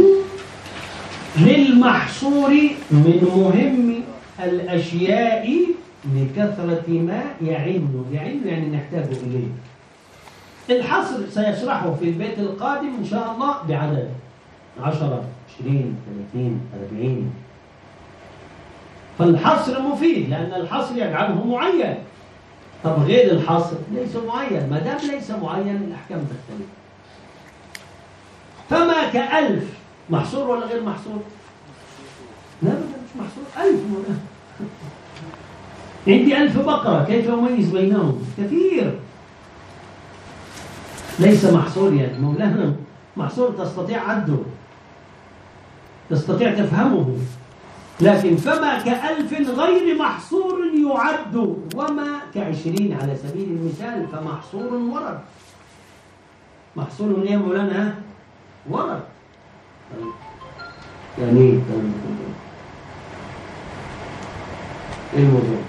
للمحصور من مهم الأشياء لكثرة ما يعين يعين يعني نحتاج إليه. الحصر سيشرحه في البيت القادم إن شاء الله بعدد عشرة عشرين ثلاثين أربعين. فالحصر مفيد لأن الحصر يجعله معين. طب غير الحصر ليس معين، ما دام ليس معين الأحكام تختلف. فما كألف محصور ولا غير محصور؟ لا مش محصور. ألف عندي ألف بقرة كيف أميز بينهم؟ كثير. ليس محصور يعني مولانا محصور تستطيع عده، تستطيع تفهمه. لكن فما كألف غير محصور يعد، وما كعشرين على سبيل المثال فمحصور ورد. محصول ايه يا مولانا؟ ورق. يعني ايه الكلام ده؟ ايه الموضوع؟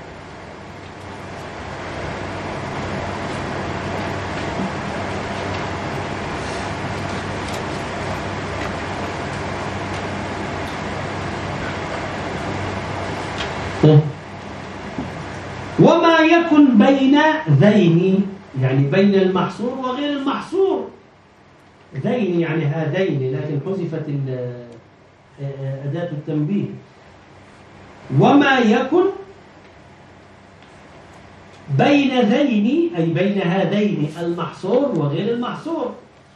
وما يكن بين ذين، يعني بين المحصور وغير المحصور. ذين يعني هذين، لكن حذفت أداة التنبيه. وما يكن بين ذين أي بين هذين المحصور وغير المحصور.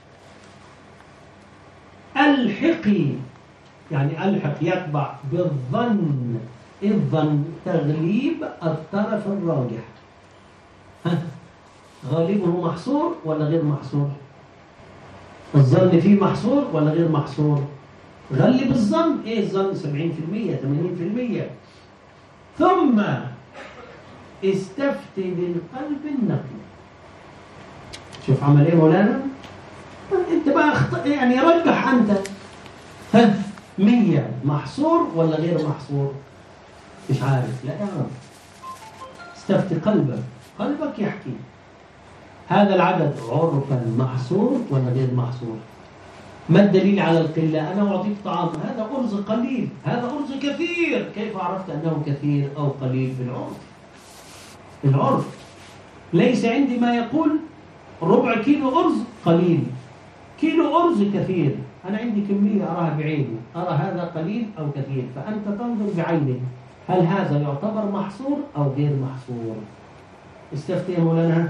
الحقي يعني الحق يتبع بالظن، الظن تغليب الطرف الراجح. ها غالبه محصور ولا غير محصور؟ الظن فيه محصور ولا غير محصور؟ غلب الظن. ايه الظن؟ سبعين بالمئة ثمانين بالمئة. ثم استفتي بالقلب النقي. شوف عمل ايه مولانا؟ انت بقى اخط... يعني رجح انت. ها مية محصور ولا غير محصور؟ مش عارف. لا يعرف. استفتي قلبك، قلبك يحكي هذا العدد عرفا محصور ولا غير محصور. ما الدليل على القلة؟ أنا أعطيك طعام، هذا أرز قليل، هذا أرز كثير، كيف عرفت أنه كثير أو قليل؟ بالعرف. بالعرف. ليس عندي ما يقول ربع كيلو أرز قليل، كيلو أرز كثير. أنا عندي كمية أراها بعيني، أرى هذا قليل أو كثير، فأنت تنظر بعينك هل هذا يعتبر محصور أو غير محصور. استفتي مولانا.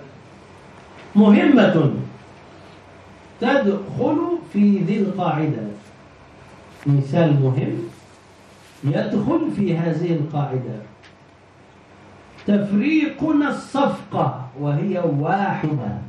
مهمة تدخل في ذي القاعدة. مثال مهم يدخل في هذه القاعدة. تفريقنا الصفقة وهي واحدة.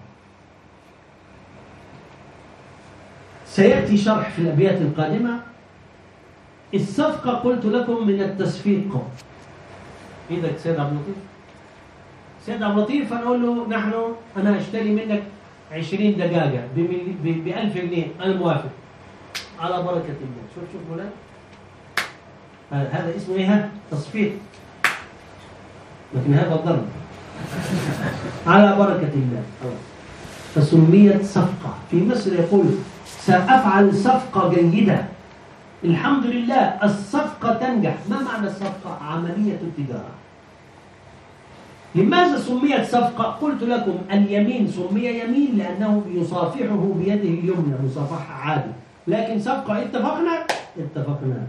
سيأتي شرح في الأبيات القادمة. الصفقة قلت لكم من التسفيق. إيدك سيد عبد اللطيف. سيد عبد اللطيف أقول له نحن أنا أشتري منك عشرين دجاجة بألف جنيه، أنا موافق على بركة الله. شوف شوف مولانا، هذا اسمه إيه؟ تصفيق. لكن هذا ضرب على بركة الله. فسميت صفقة. في مصر يقول سأفعل صفقة جيدة، الحمد لله الصفقة تنجح. ما معنى الصفقة؟ عملية التجارة. لماذا سميت صفقة؟ قلت لكم اليمين سمي يمين لأنه يصافحه بيده اليمنى مصافحة عادي، لكن صفقة اتفقنا اتفقنا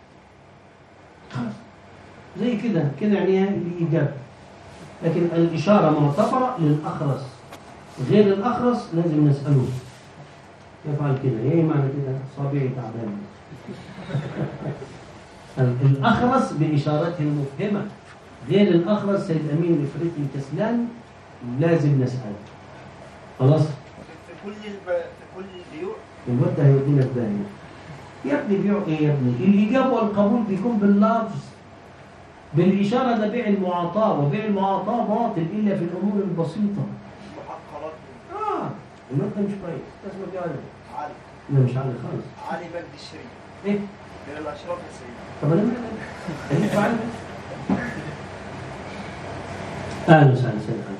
زي كده كده يعني الإيجاب. لكن الإشارة معتبرة للأخرس، غير الأخرس لازم نسأله يفعل كده. ايه معنى كده؟ صابعي تعبان. الأخرس بإشارته المفهمة، غير الأخرس سيد أمين الإفريقي كسلان لازم نسأل. خلاص؟ في كل الب... في كل البيوع الوقت هيودينا في داهية. يا ابني بيوع ايه يا ابني؟ الإجابة والقبول بيكون باللفظ، بالإشارة. ده بيع المعاطاة، وبيع المعاطاة باطل إلا في الأمور البسيطة. محقرات. آه الوقت مش كويس. اسمه جاي علي. لا مش علي خالص. علي مجدي الشريف. إيه؟ من الأشراف يا سيدي. طب أنا مالي؟ خليك فعلا. أهلا وسهلا سيدنا.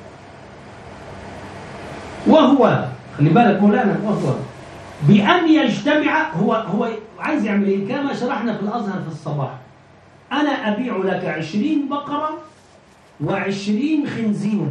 وهو خلي بالك مولانا، وهو بأن يجتمع. هو هو عايز يعمل إيه؟ كما شرحنا في الأزهر في الصباح. أنا أبيع لك عشرين بقرة وعشرين خنزير.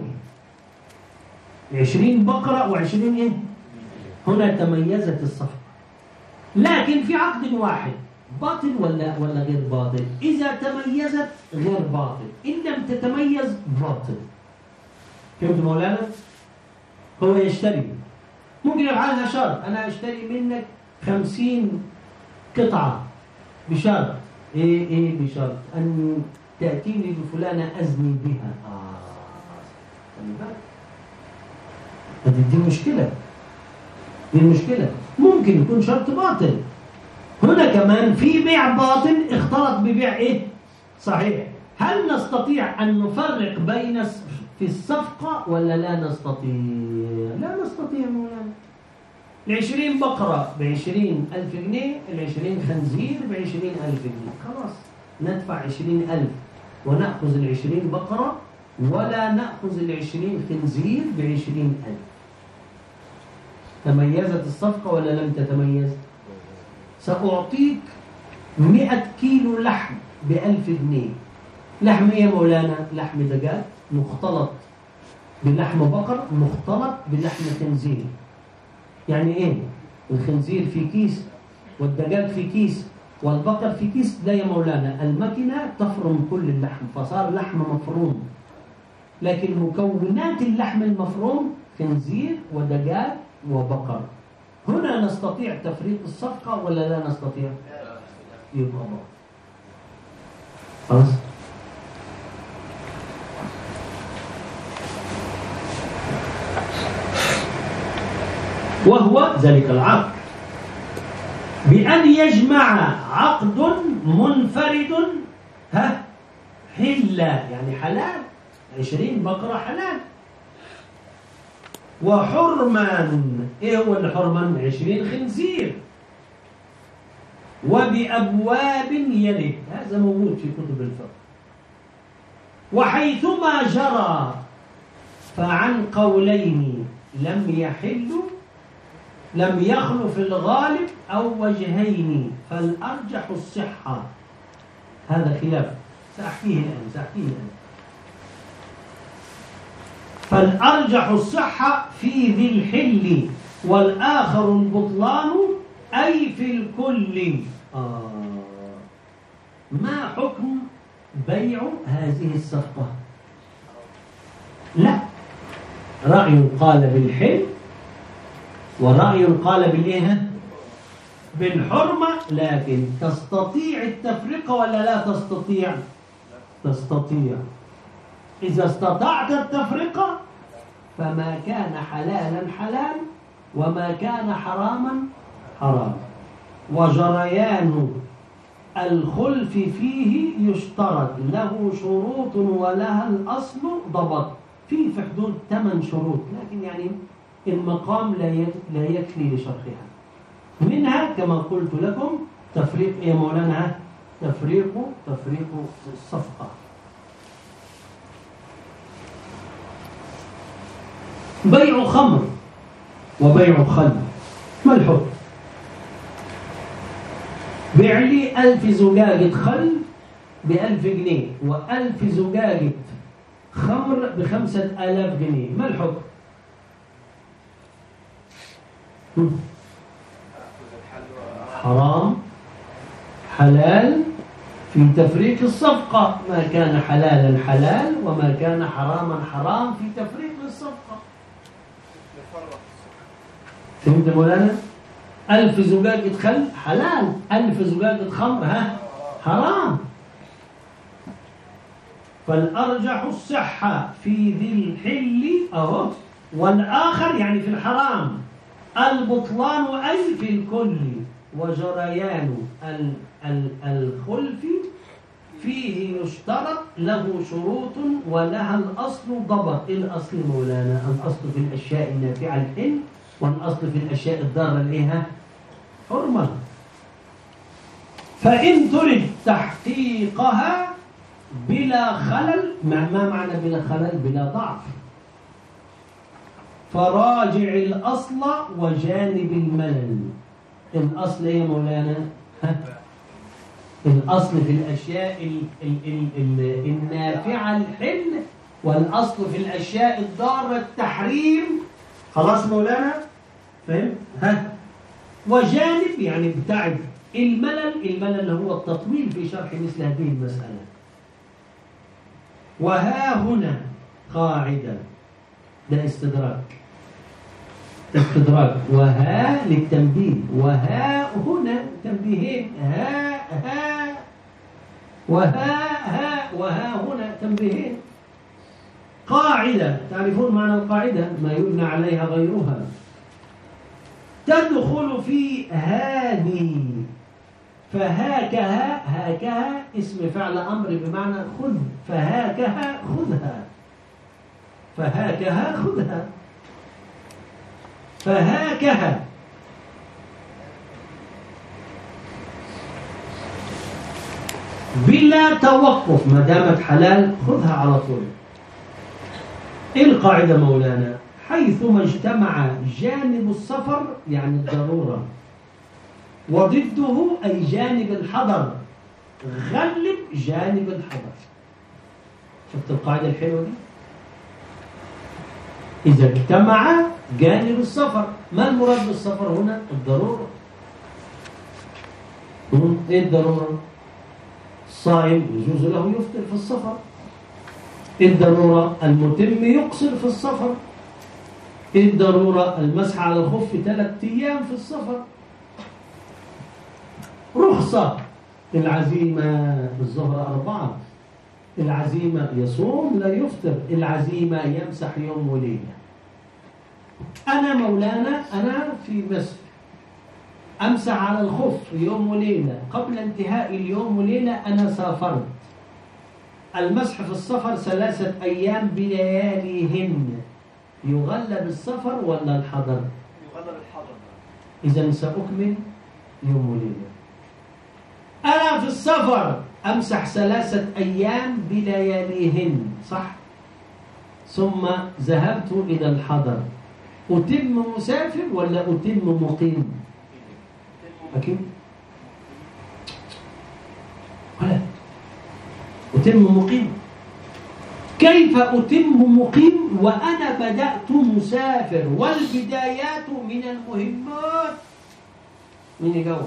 عشرين بقرة وعشرين إيه؟ هنا تميزت الصفقة. لكن في عقد واحد باطل ولا ولا غير باطل؟ إذا تميزت غير باطل، إن لم تتميز باطل. فهمت مولانا؟ هو يشتري، ممكن يفعلها شرط. أنا أشتري منك خمسين قطعة بشرط. إيه إيه بشرط؟ أن تأتيني بفلانة أزني بها. آه هذه دي مشكلة. دي المشكلة. ممكن يكون شرط باطل. هنا كمان في بيع باطل اختلط ببيع ايه؟ صحيح. هل نستطيع أن نفرق بين في الصفقة ولا لا نستطيع؟ لا نستطيع مولانا. العشرين بقرة بعشرين ألف جنيه، العشرين خنزير بعشرين ألف جنيه، خلاص ندفع عشرين ألف ونأخذ العشرين بقرة، ولا نأخذ العشرين خنزير بعشرين ألف. تميزت الصفقة ولا لم تتميز؟ سأعطيك مئة كيلو لحم بألف جنيه. لحم إيه يا مولانا؟ لحم دجاج مختلط بلحم بقر مختلط بلحم خنزير. يعني إيه؟ الخنزير في كيس والدجاج في كيس والبقر في كيس. لا يا مولانا، الماكينة تفرم كل اللحم فصار لحم مفروم، لكن مكونات اللحم المفروم خنزير ودجاج وبقر. هنا نستطيع تفريق الصفقة ولا لا نستطيع؟ يبقى الله. خلاص. وهو ذلك العقد بأن يجمع عقد منفرد ها حلة، يعني حلال، عشرين بقرة حلال، وحرمان. ايه هو الحرمان؟ عشرين خنزير، وبأبواب يلد. هذا موجود في كتب الفقه. وحيثما جرى فعن قولين لم يحل لم يخل في الغالب أو وجهين فالأرجح الصحة. هذا خلاف سأحكيه الآن سأحكيه الآن. فالأرجح الصحة في ذي الحل، والآخر البطلان أي في الكل. آه. ما حكم بيع هذه الصفقة؟ لا، رأي قال بالحل ورأي قال بالإيه؟ بالحرمة. لكن تستطيع التفرقة ولا لا تستطيع؟ تستطيع. إذا استطعت التفرقة فما كان حلالا حلال وما كان حراما حرام. وجريان الخلف فيه يشترط، له شروط ولها الأصل ضبط. في في حدود ثمان شروط، لكن يعني المقام لا يكفي لشرحها. منها كما قلت لكم تفريق يا مولانا، تفريق تفريق الصفقة. بيع خمر وبيع خل، ما الحكم؟ بيع لي ألف زجاجة خل بألف جنيه وألف زجاجة خمر بخمسة آلاف جنيه، ما الحكم؟ حرام حلال في تفريق الصفقة. ما كان حلالا حلال وما كان حراما حرام في تفريق الصفقة. فهمت مولانا؟ ألف زجاجة خل حلال، ألف زجاجة خمر ها حرام. فالأرجح الصحة في ذي الحل أهو، والآخر يعني في الحرام البطلان أي في الكل. وجريان الخلف فيه يشترط، له شروط ولها الأصل ضبط. الأصل مولانا الأصل في الأشياء النافعة الحل، والأصل في الأشياء الضارة الإيه؟ حرمة. فإن ترد تحقيقها بلا خلل، ما معنى بلا خلل؟ بلا ضعف، فراجع الأصل وجانب الملل. الأصل إيه مولانا؟ الأصل في الأشياء ال ال ال ال النافعة الحل، والأصل في الأشياء الضارة التحريم. خلاص مولانا؟ فهم؟ ها؟ وجانب يعني ابتعد الملل. الملل هو التطويل في شرح مثل هذه المسألة. وها هنا قاعدة، ده استدراك استدراك وها للتنبيه، وها هنا تنبيهين، ها ها وها ها وها هنا تنبيهين. قاعدة، تعرفون معنى القاعدة؟ ما يبنى عليها غيرها. تدخل في هذه، فهاكها، هاكها اسم فعل أمر بمعنى خذ، فهاكها خذها. فهاكها خذها، فهاكها. بلا توقف، ما دامت حلال خذها على طول. ايه القاعدة مولانا؟ حيثما اجتمع جانب السفر يعني الضرورة وضده أي جانب الحضر، غلب جانب الحضر. شفت القاعدة الحلوة دي؟ إذا اجتمع جانب السفر، ما المراد بالسفر هنا؟ الضرورة. ايه الضرورة؟ الصائم يجوز له يفطر في السفر. الضرورة المتم يقصر في السفر. الضرورة المسح على الخف ثلاث أيام في السفر. رخصة العزيمة الظهر أربعة، العزيمة يصوم لا يفطر، العزيمة يمسح يوم وليلة. أنا مولانا أنا في مصر أمسح على الخف يوم وليلة، قبل انتهاء اليوم وليلة أنا سافرت. المسح في السفر ثلاثة أيام بلياليهن، يغلب السفر ولا الحضر؟ يغلب الحضر. إذا سأكمل يوم وليلة. أنا في السفر أمسح ثلاثة أيام بلياليهن، صح؟ ثم ذهبت إلى الحضر، أتم مسافر ولا أتم مقيم؟ أكيد ولا أتم مقيم. كيف أتم مقيم وأنا بدأت مسافر؟ والبدايات من المهمات. مين يجاوب؟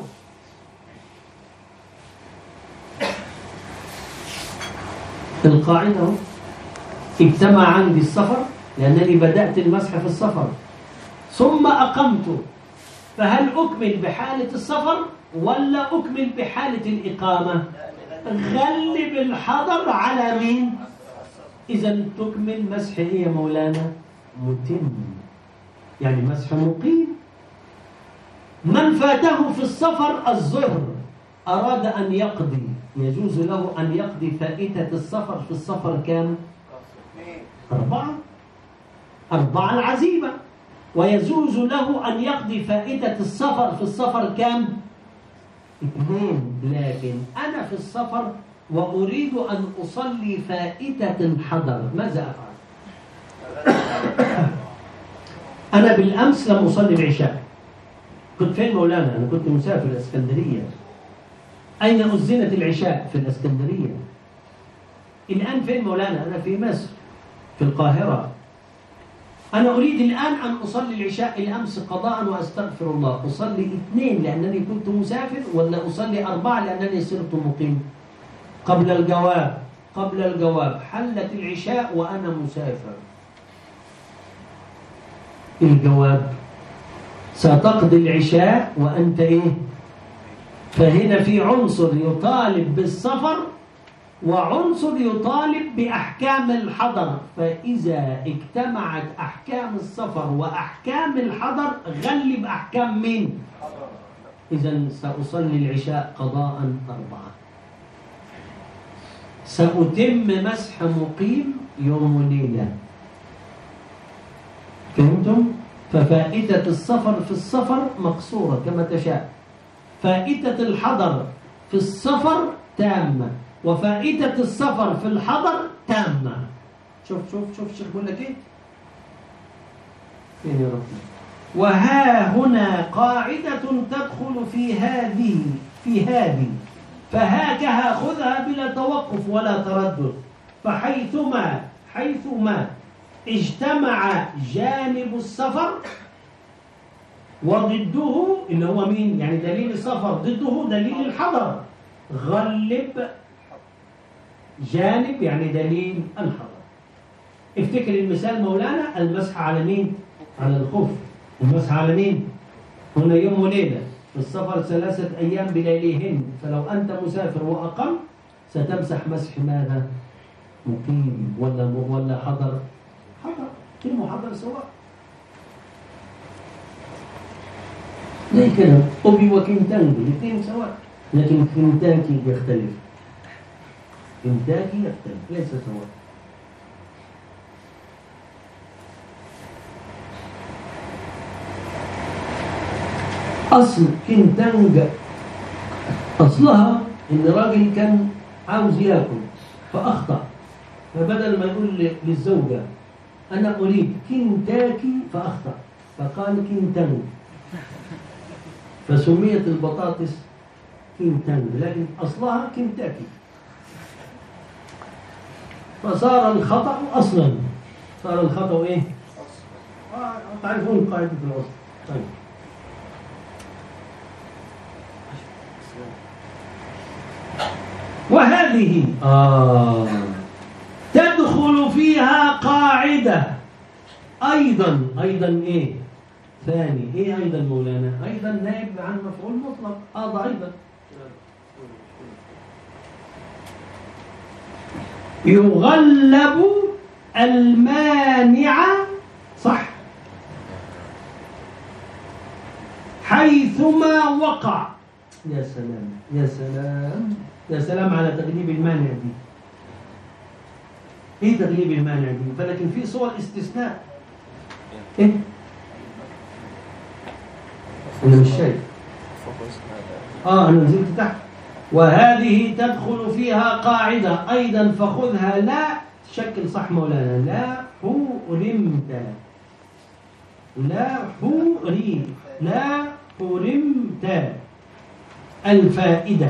القاعدة اجتمع عندي السفر لأنني بدأت المسح في السفر ثم أقمت، فهل أكمل بحالة السفر ولا أكمل بحالة الإقامة؟ غلب الحضر على مين؟ إذا تكمل مسح هي مولانا متم، يعني مسح مقيم. من فاته في السفر الظهر أراد أن يقضي، يجوز له أن يقضي فائتة السفر في السفر كام؟ أربعة أربعة العزيمة. ويجوز له أن يقضي فائتة السفر في السفر كام؟ اثنين. لكن أنا في السفر وأريد أن أصلي فائتة الحضر، ماذا أفعل؟ أنا بالأمس لم أصلي العشاء. كنت فين مولانا؟ أنا كنت مسافر الإسكندرية. أين أذنت العشاء؟ في الإسكندرية. الآن فين مولانا؟ أنا في مصر في القاهرة. أنا أريد الآن أن أصلي العشاء الأمس قضاء وأستغفر الله، أصلي اثنين لأنني كنت مسافر ولا أصلي أربعة لأنني صرت مقيم؟ قبل الجواب قبل الجواب حلت العشاء وأنا مسافر. الجواب ستقضي العشاء وأنت إيه؟ فهنا في عنصر يطالب بالسفر وعنصر يطالب بأحكام الحضر. فإذا اجتمعت أحكام السفر وأحكام الحضر غلب أحكام مين؟ إذن سأصلي العشاء قضاء أربعة، سأتم مسح مقيم يوم وليلة. فهمتم؟ ففائدة السفر في السفر مقصورة كما تشاء، فائدة الحضر في السفر تامة، وفائدة السفر في الحضر تامة. شوف شوف شوف الشيخ بيقول لك ايه؟ فين يا رب؟ وها هنا قاعدة تدخل في هذه في هذه فهاكها خذها بلا توقف ولا تردد. فحيثما حيثما اجتمع جانب السفر وضده اللي هو مين؟ يعني دليل السفر ضده دليل الحضر، غلب جانب يعني دليل الحضر. افتكر المثال مولانا، المسح على مين؟ على الخف. المسح على مين؟ هنا يوم وليلة، في السفر ثلاثة أيام بلياليهن. فلو أنت مسافر وأقمت ستمسح مسح ماذا؟ مقيم ولا ولا حضر؟ حضر. كلمة حضر سواء. زي كده أوبي وكنتاكي الاثنين سواء، لكن كنتاكي يختلف. كنتاكي يختلف ليس سواء. أصل كنتنج أصلها إن راجل كان عاوز ياكل فأخطأ، فبدل ما يقول للزوجة أنا أريد كنتاكي فأخطأ فقال كنتنج، فسميت البطاطس كنتنج لكن أصلها كنتاكي، فصار الخطأ أصلا. صار الخطأ إيه؟ آه تعرفون قاعدة الأصل. طيب وهذه آه تدخل فيها قاعدة أيضا. أيضا إيه؟ ثاني إيه أيضا مولانا؟ أيضا نائب عن مفعول مطلق. هذا أيضا يغلب المانع صح حيثما وقع. يا سلام يا سلام يا سلام على تغليب المانع دي. ايه تغليب المانع دي؟ فلكن في صور استثناء. ايه انا مش شايف. اه انا نزلت تحت. وهذه تدخل فيها قاعدة أيضا فخذها لا شكل صح مولانا. لا حرمت لا حري لا حرمت الفائدة.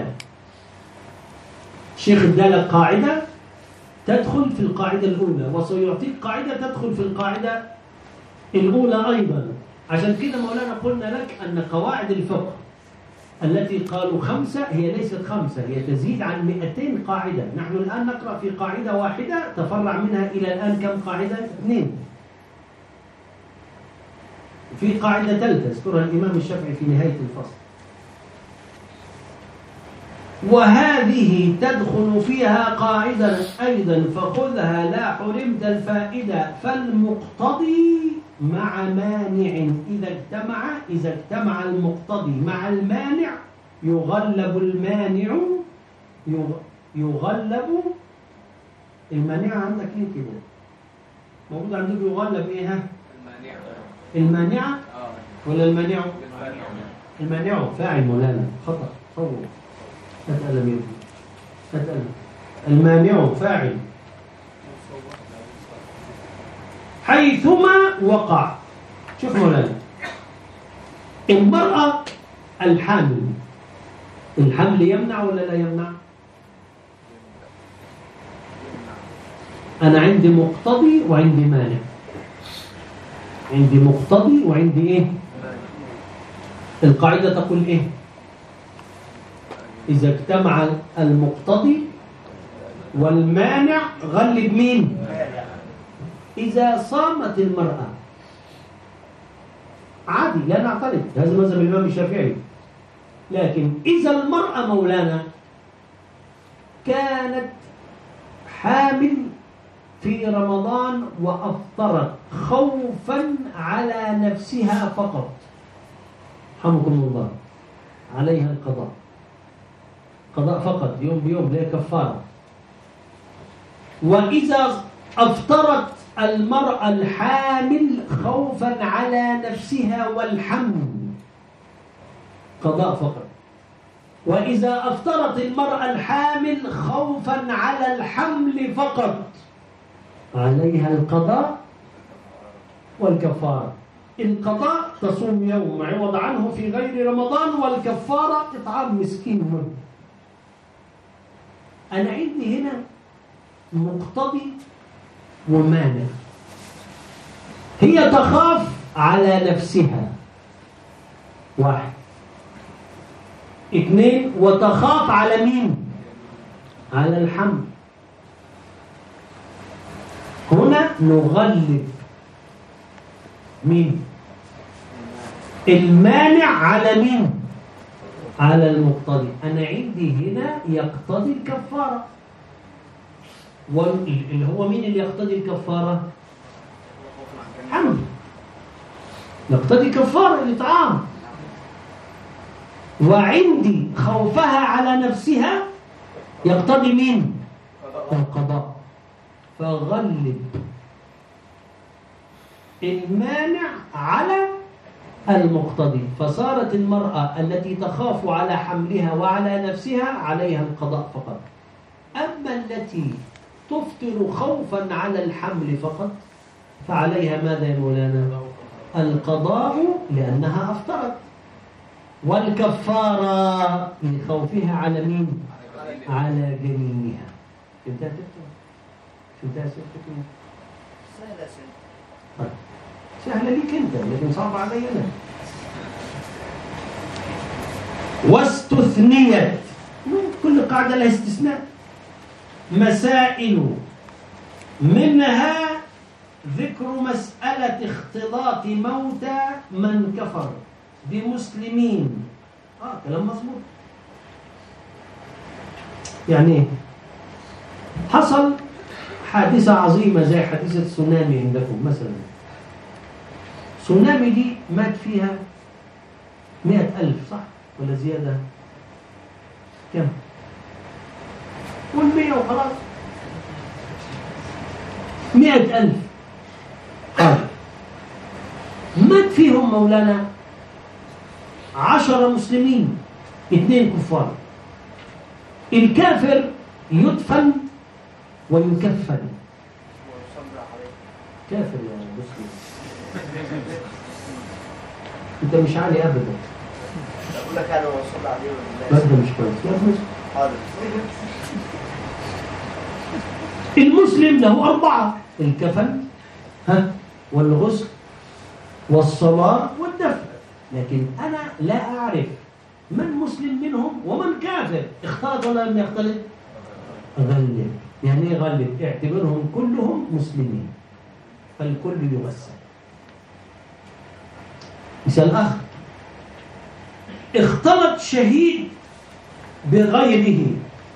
شيخ ادالك قاعدة تدخل في القاعدة الأولى وسيعطيك قاعدة تدخل في القاعدة الأولى أيضا. عشان كده مولانا قلنا لك أن قواعد الفقه التي قالوا خمسة هي ليست خمسة، هي تزيد عن مئتين قاعدة. نحن الآن نقرأ في قاعدة واحدة تفرع منها إلى الآن كم قاعدة؟ اثنين. في قاعدة ثالثة يذكرها الإمام الشافعي في نهاية الفصل. وهذه تدخل فيها قاعدة أيضا فخذها لا حرمت الفائدة فالمقتضي مع مانع إذا اجتمع إذا اجتمع المقتضي مع المانع يغلب المانع يغلب المانع. عندك ايه كده موجود عندك؟ يغلب ايه؟ ها المانع ولا المانع؟ المانع فاعل مولانا خطأ. صور أتألم يبني أتألم. المانع فاعل حيثما وقع. شوف مولانا المرأة الحامل، الحمل يمنع ولا لا يمنع؟ أنا عندي مقتضي وعندي مانع. عندي مقتضي وعندي إيه؟ القاعدة تقول إيه؟ إذا اجتمع المقتضي والمانع غلب مين؟ إذا صامت المرأة عادي لا نعترض، هذا مذهب الإمام الشافعي. لكن إذا المرأة مولانا كانت حامل في رمضان وأفطرت خوفا على نفسها فقط رحمكم الله عليها القضاء، قضاء فقط يوم بيوم لا كفارة. وإذا أفطرت المرأة الحامل خوفا على نفسها والحمل قضاء فقط. وإذا أفطرت المرأة الحامل خوفا على الحمل فقط عليها القضاء والكفارة. القضاء تصوم يوم عوض عنه في غير رمضان، والكفارة إطعام مسكين. أنا عندي هنا مقتضي ومانع. هي تخاف على نفسها واحد، اثنين وتخاف على مين؟ على الحمل. هنا نغلب مين؟ المانع على مين؟ على المقتضي. أنا عندي هنا يقتضي الكفارة، واللي هو مين اللي يقتضي الكفارة؟ حمل يقتضي كفارة الإطعام. وعندي خوفها على نفسها يقتضي مين؟ القضاء. فغلب المانع على المقتضي، فصارت المرأة التي تخاف على حملها وعلى نفسها عليها القضاء فقط. أما التي تفطر خوفا على الحمل فقط فعليها ماذا يا مولانا؟ القضاء لأنها أفطرت، والكفارة لخوفها على مين؟ على جنينها. فهمتها تكتب؟ فهمتها تكتب؟ سهلة سهلة سهلة ليك أنت لكن صعبة علي أنا. واستثنيت، كل قاعدة لها استثناء. مسائل منها ذكر مسألة اختلاط موتى من كفر بمسلمين. آه كلام مظبوط. يعني ايه؟ حصل حادثة عظيمة زي حادثة تسونامي عندكم مثلا. تسونامي دي مات فيها مئة ألف صح؟ ولا زيادة؟ كم؟ والمئة وخلاص. مئة ألف قال مات فيهم مولانا عشرة مسلمين اثنين كفار. الكافر يدفن ويكفن. كافر يا مسلم انت مش عالي ابدا. اقول لك انا وصلى عليه ولا لا مش كويس يا مسلم. حاضر. المسلم له أربعة: الكفن ها والغسل والصلاة والدفن. لكن أنا لا أعرف من مسلم منهم ومن كافر. اختلط ولا لم يختلط؟ غلب. يعني ايه غلب؟ اعتبرهم كلهم مسلمين فالكل يغسل. مثال آخر: اختلط شهيد بغيره.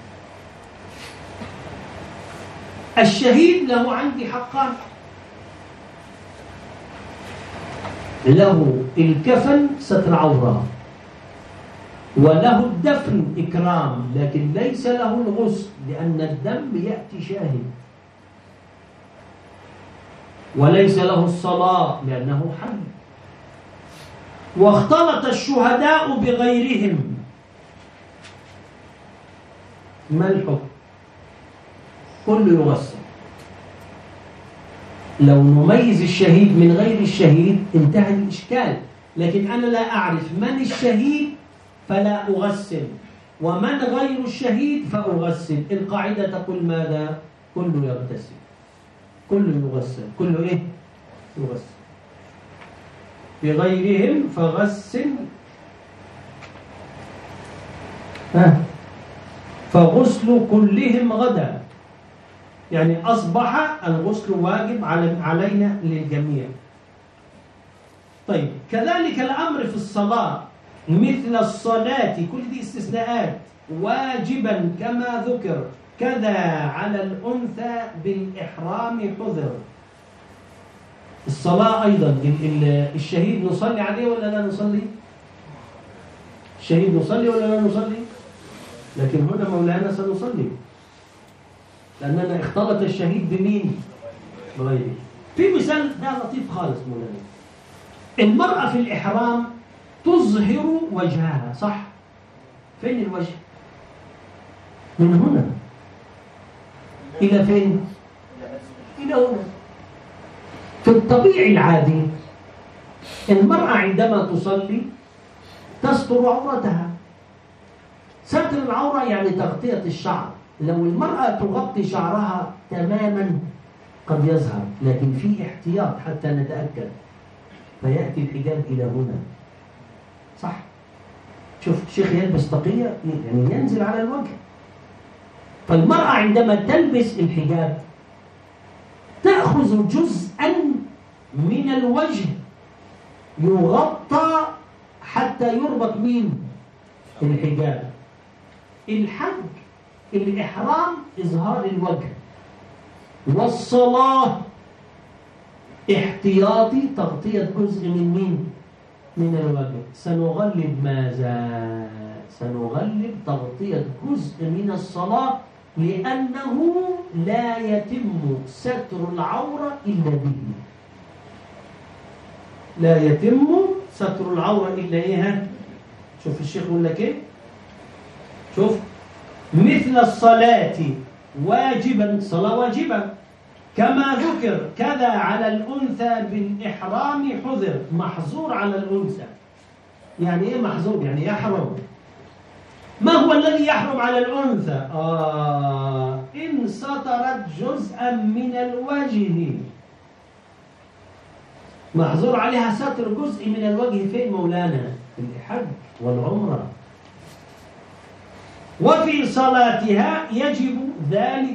الشهيد له عندي حقان: له الكفن ستر عورة، وله الدفن إكرام، لكن ليس له الغسل لأن الدم يأتي شاهد، وليس له الصلاة لأنه حي. واختلط الشهداء بغيرهم. ما الحكم؟ كل يغسل. لو نميز الشهيد من غير الشهيد انتهى الإشكال. لكن أنا لا أعرف من الشهيد فلا أغسل، ومن غير الشهيد فأغسل. القاعدة تقول ماذا؟ كل يغتسل، كل يغسل، كل إيه؟ يغسل. بغيرهم فغسل ها فغسل كلهم غدا. يعني أصبح الغسل واجب علينا للجميع. طيب كذلك الأمر في الصلاة مثل الصلاة، كل دي استثناءات، واجبا كما ذكر، كذا على الأنثى بالإحرام حذر. الصلاة أيضا الشهيد نصلي عليه ولا لا نصلي؟ الشهيد نصلي ولا لا نصلي؟ لكن هنا مولانا سنصلي لأننا اختلط الشهيد بمين؟ بغيره. في مثال ده لطيف خالص مولانا. المرأة في الإحرام تظهر وجهها صح؟ فين الوجه؟ من هنا إلى فين؟ إلى هنا. في الطبيعي العادي المرأة عندما تصلي تستر عورتها. ستر العورة يعني تغطية الشعر. لو المرأة تغطي شعرها تماما قد يظهر، لكن في احتياط حتى نتأكد، فيأتي الحجاب إلى هنا صح؟ شوف الشيخ يلبس طاقية يعني ينزل على الوجه. فالمرأة عندما تلبس الحجاب تأخذ جزءا من الوجه يغطى حتى يربط مين؟ الحجاب. الحج الإحرام إظهار الوجه، والصلاة احتياطي تغطية جزء من مين؟ من الوجه. سنغلب ماذا؟ سنغلب تغطية جزء من الصلاة لأنه لا يتم ستر العورة إلا به. لا يتم ستر العورة إلا إيه؟ شوف الشيخ يقول لك إيه؟ شوف مثل الصلاة واجبا، صلاة واجبة كما ذكر كذا على الأنثى بالإحرام حذر، محظور على الأنثى. يعني إيه محظور؟ يعني يحرم. ما هو الذي يحرم على الأنثى؟ آه إن سطرت جزءا من الوجه، محظور عليها ستر جزء من الوجه. فين مولانا؟ في الحج والعمرة. وفي صلاتها يجب ذلك.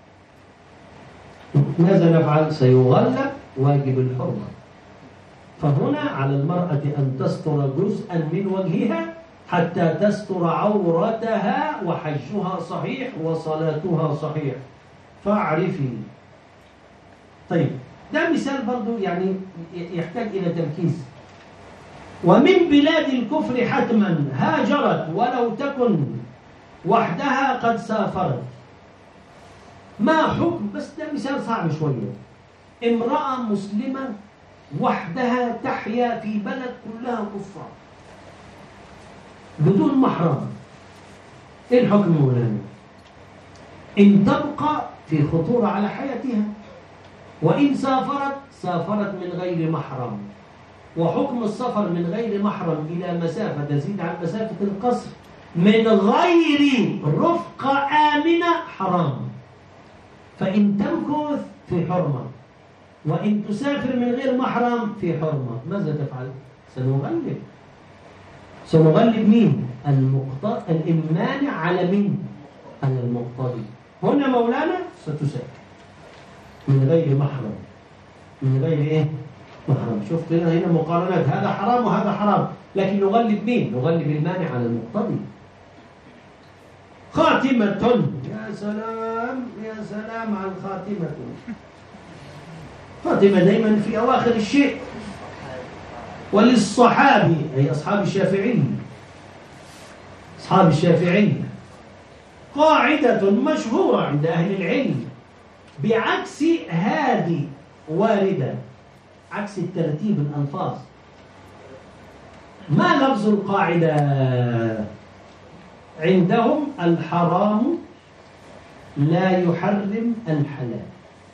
ماذا نفعل؟ سيغلب واجب الحرمة. فهنا على المرأة أن تستر جزءا من وجهها حتى تستر عورتها، وحجها صحيح وصلاتها صحيح. فاعرفي. طيب ده مثال برضو يعني يحتاج إلى تركيز. ومن بلاد الكفر حتما هاجرت ولو تكن وحدها قد سافرت. ما حكم؟ بس ده مثال صعب شوية. امرأة مسلمة وحدها تحيا في بلد كلها كفار بدون محرم، ايه الحكم مولانا؟ ان تبقى في خطورة على حياتها، وإن سافرت سافرت من غير محرم. وحكم السفر من غير محرم إلى مسافة تزيد عن مسافة القصر من غير رفقة آمنة حرام. فإن تمكث في حرمة، وإن تسافر من غير محرم في حرمة. ماذا تفعل؟ سنغلب. سنغلب مين؟ المقتضي، الإمانع على مين؟ على المقتضي. هنا مولانا ستسافر من غير محرم، من غير إيه؟ محرم. شفت هنا هنا مقارنات، هذا حرام وهذا حرام، لكن نغلب مين؟ نغلب المانع على المقتضي. خاتمة. يا سلام يا سلام على الخاتمة. خاتمة دائما في أواخر الشيء. وللصحابي أي أصحاب الشافعي، أصحاب الشافعي قاعدة مشهورة عند أهل العلم بعكس هذه واردة، عكس الترتيب الألفاظ. ما لفظ القاعدة؟ عندهم الحرام لا يحرم الحلال.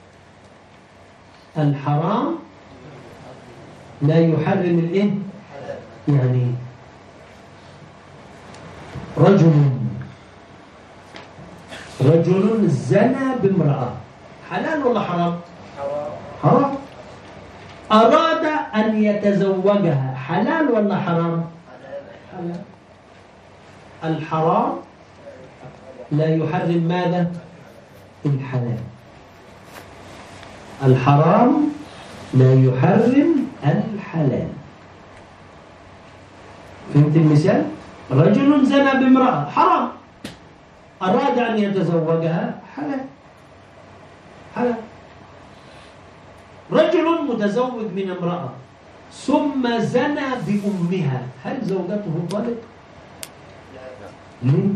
الحرام لا يحرم الايه؟ يعني رجل رجل زنى بامرأة، حلال ولا حرام؟ حرام. أراد أن يتزوجها، حلال ولا حرام؟ حلال. الحرام لا يحرم ماذا؟ الحلال. الحرام لا يحرم الحلال. فهمت المثال؟ رجل زنى بامرأة حرام، أراد أن يتزوجها، حلال حلال. رجل متزوج من امرأة ثم زنى بأمها، هل زوجته طلق؟ ليه؟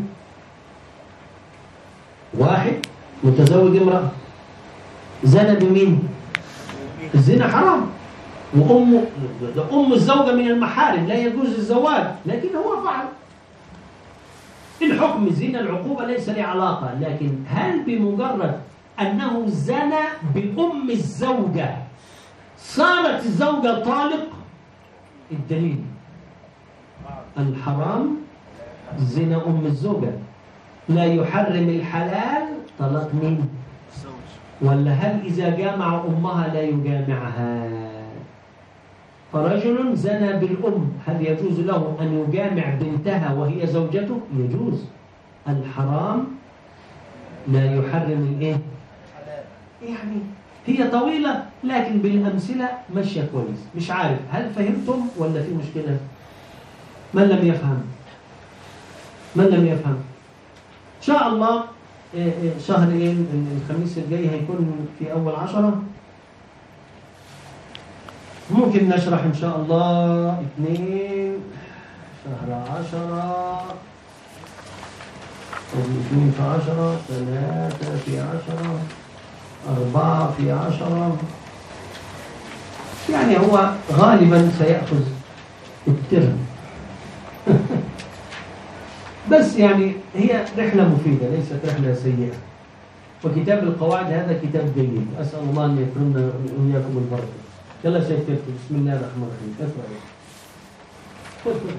واحد متزوج امرأة زنى بمين؟ الزنا حرام، وأم أم الزوجة من المحارم لا يجوز الزواج، لكن هو فعل. الحكم زنا، العقوبة ليس له علاقة، لكن هل بمجرد أنه زنى بأم الزوجة صارت الزوجة طالق؟ الدليل الحرام زنا أم الزوجة، لا يحرم الحلال طلاق مين؟ ولا هل إذا جامع أمها لا يجامعها؟ فرجل زنى بالأم، هل يجوز له أن يجامع بنتها وهي زوجته؟ يجوز. الحرام لا يحرم الإيه؟ يعني هي طويلة لكن بالأمثلة ماشية كويس. مش عارف هل فهمتم ولا في مشكلة؟ من لم يفهم؟ من لم يفهم؟ إن شاء الله شهر إيه؟ الخميس الجاي هيكون في أول عشرة، ممكن نشرح إن شاء الله اثنين شهر عشرة، اثنين في عشرة، ثلاثة في عشرة، أربعة في عشرة. يعني هو غالبا سيأخذ الترم. بس يعني هي رحلة مفيدة ليست رحلة سيئة. وكتاب القواعد هذا كتاب جيد، أسأل الله أن يكرمنا وإياكم البركة. يلا سيدتي، بسم الله الرحمن الرحيم. اقرأ.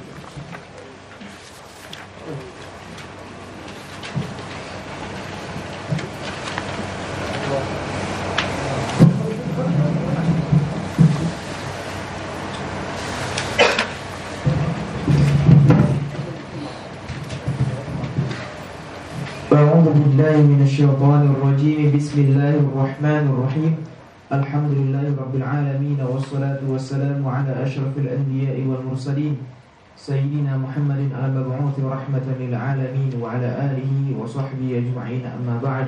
أعوذ بالله من الشيطان الرجيم. بسم الله الرحمن الرحيم. الحمد لله رب العالمين، والصلاة والسلام على أشرف الأنبياء والمرسلين سيدنا محمد المبعوث رحمة للعالمين وعلى آله وصحبه أجمعين، أما بعد.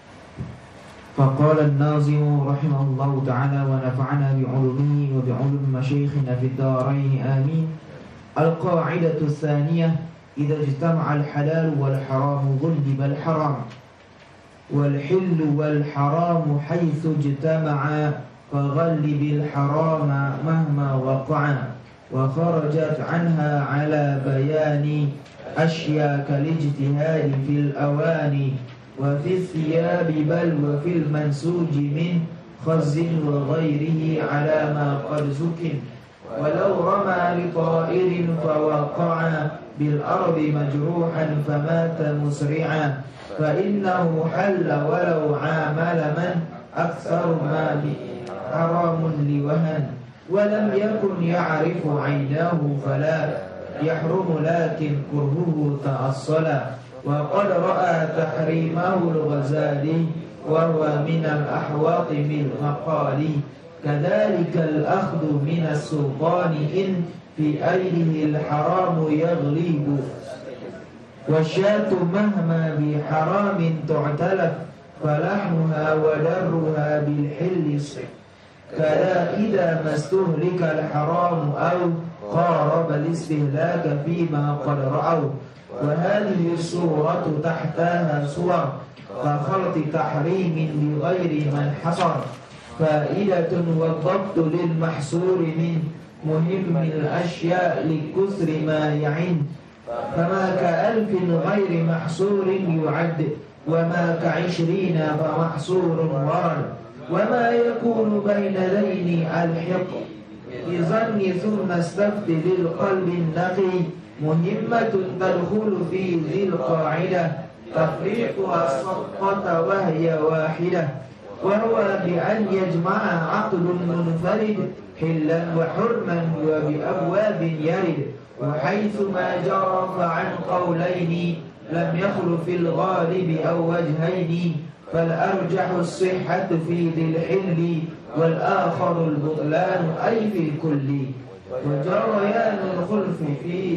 فقال الناظم رحمه الله تعالى ونفعنا بعلومه وبعلوم مشايخنا في الدارين آمين. القاعدة الثانية: إذا اجتمع الحلال والحرام غلب الحرام، والحل والحرام حيث اجتمعا فغلب الحرام مهما وقعا، وخرجت عنها على بيان أشياء كالاجتهاد في الأواني، وفي الثياب بل وفي المنسوج من خز وغيره على ما قد زكن، ولو رمى لطائر فوقعا بالأرض مجروحا فمات مسرعا، فإنه حل ولو عامل من أكثر ما حرام لوهن، ولم يكن يعرف عيناه فلا يحرم لكن كرهه تأصلا، وقد رأى تحريمه الغزالي وهو من الأحواط بالمقال، كذلك الأخذ من السلطان إن في أيده الحرام يغلب، والشاة مهما بحرام تعتلف فلحمها ودرها بالحل كلا إذا ما استهلك الحرام أو قارب الاستهلاك فيما قد رأوا، وهذه الصورة تحتها صور كخلط تحريم بغير من حصر، فائدة والضبط للمحصور من مهم الأشياء لكثر ما يعن، فما كألف غير محصور يعد، وما كعشرين فمحصور ورد، وما يكون بين ذين الحق بظن ثم استفت للقلب النقي، مهمة تدخل في ذي القاعدة تفريقها السقط وهي واحدة، وهو بأن يجمع عقل منفرد حلا وحرما وبأبواب يرد، وحيثما جرى فعن قولين لم يخل في الغالب أو وجهين، فالأرجح الصحة في ذي الحل والآخر البطلان أي في الكل، وجريان الخلف فيه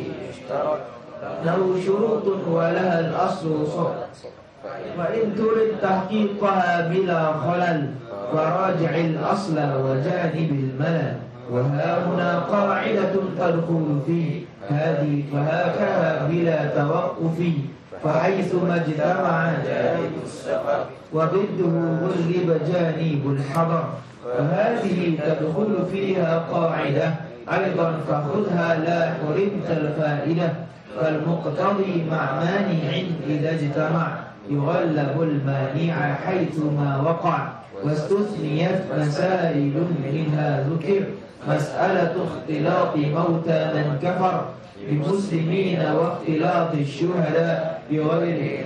له شروط ولها الأصل صح، وإن ترد تحقيقها بلا خلل فراجع الأصل وجانب الملل، وها هنا قاعدة تدخل في هذه فهكذا بلا توقف، فحيثما اجتمع جانب السفر وضده غلب جانب الحضر، وهذه تدخل فيها قاعدة أيضا فخذها لا حرمت الفائدة، فالمقتضي مع مانع إذا اجتمع يغلب المانع حيثما وقع، واستثنيت مسائل منها ذكر مسألة اختلاط موتى من كفر بمسلمين واختلاط الشهداء بغيرهم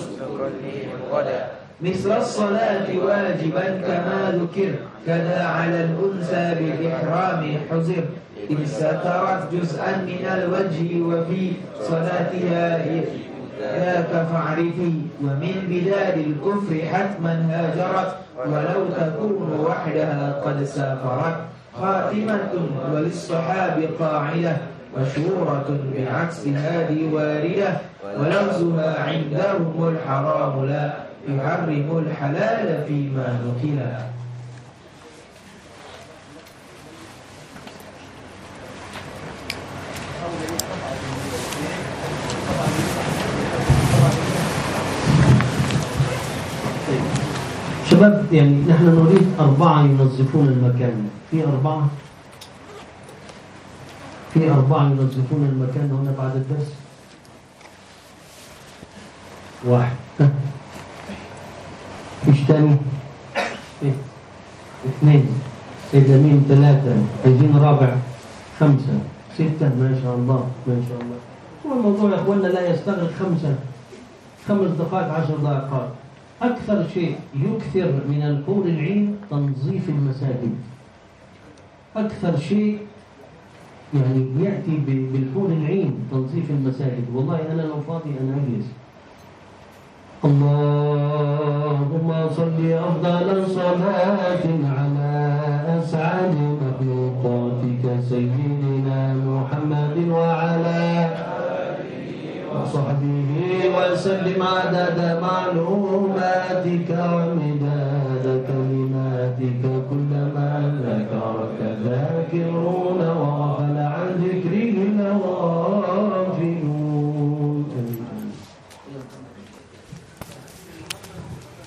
مثل الصلاة واجبا كما ذكر، كذا على الأنثى بالإحرام حذر، إن سترت جزءا من الوجه وفي صلاتها ذاك فاعرفي، ومن بلاد الكفر حتما هاجرت ولو تكون وحدها قد سافرت، خاتمة وللصحاب قاعدة مشهورة بعكس هذه واردة، ولفظها عندهم الحرام لا يحرم الحلال فيما نكلا. شباب، يعني نحن نريد أربعة ينظفون المكان، في أربعة؟ في أربعة ينظفون المكان هنا بعد الدرس. واحد. فيش تاني؟ إيه؟ اثنين. سيدة مين؟ ثلاثة. عايزين رابع. خمسة. ستة. ما شاء الله ما شاء الله. هو الموضوع يا أخوانا لا يستغرق خمسة خمس دقائق عشر دقائق. أكثر شيء يكثر من الحور العين تنظيف المساجد. أكثر شيء يعني يأتي بالحور العين تنظيف المساجد. والله أنا لو فاضي أنا أجلس. اللهم صل أفضل صلاة على أسعد مخلوقاتك سيدنا محمد وعلى آله وصحبه وسلم عدد معلوماتك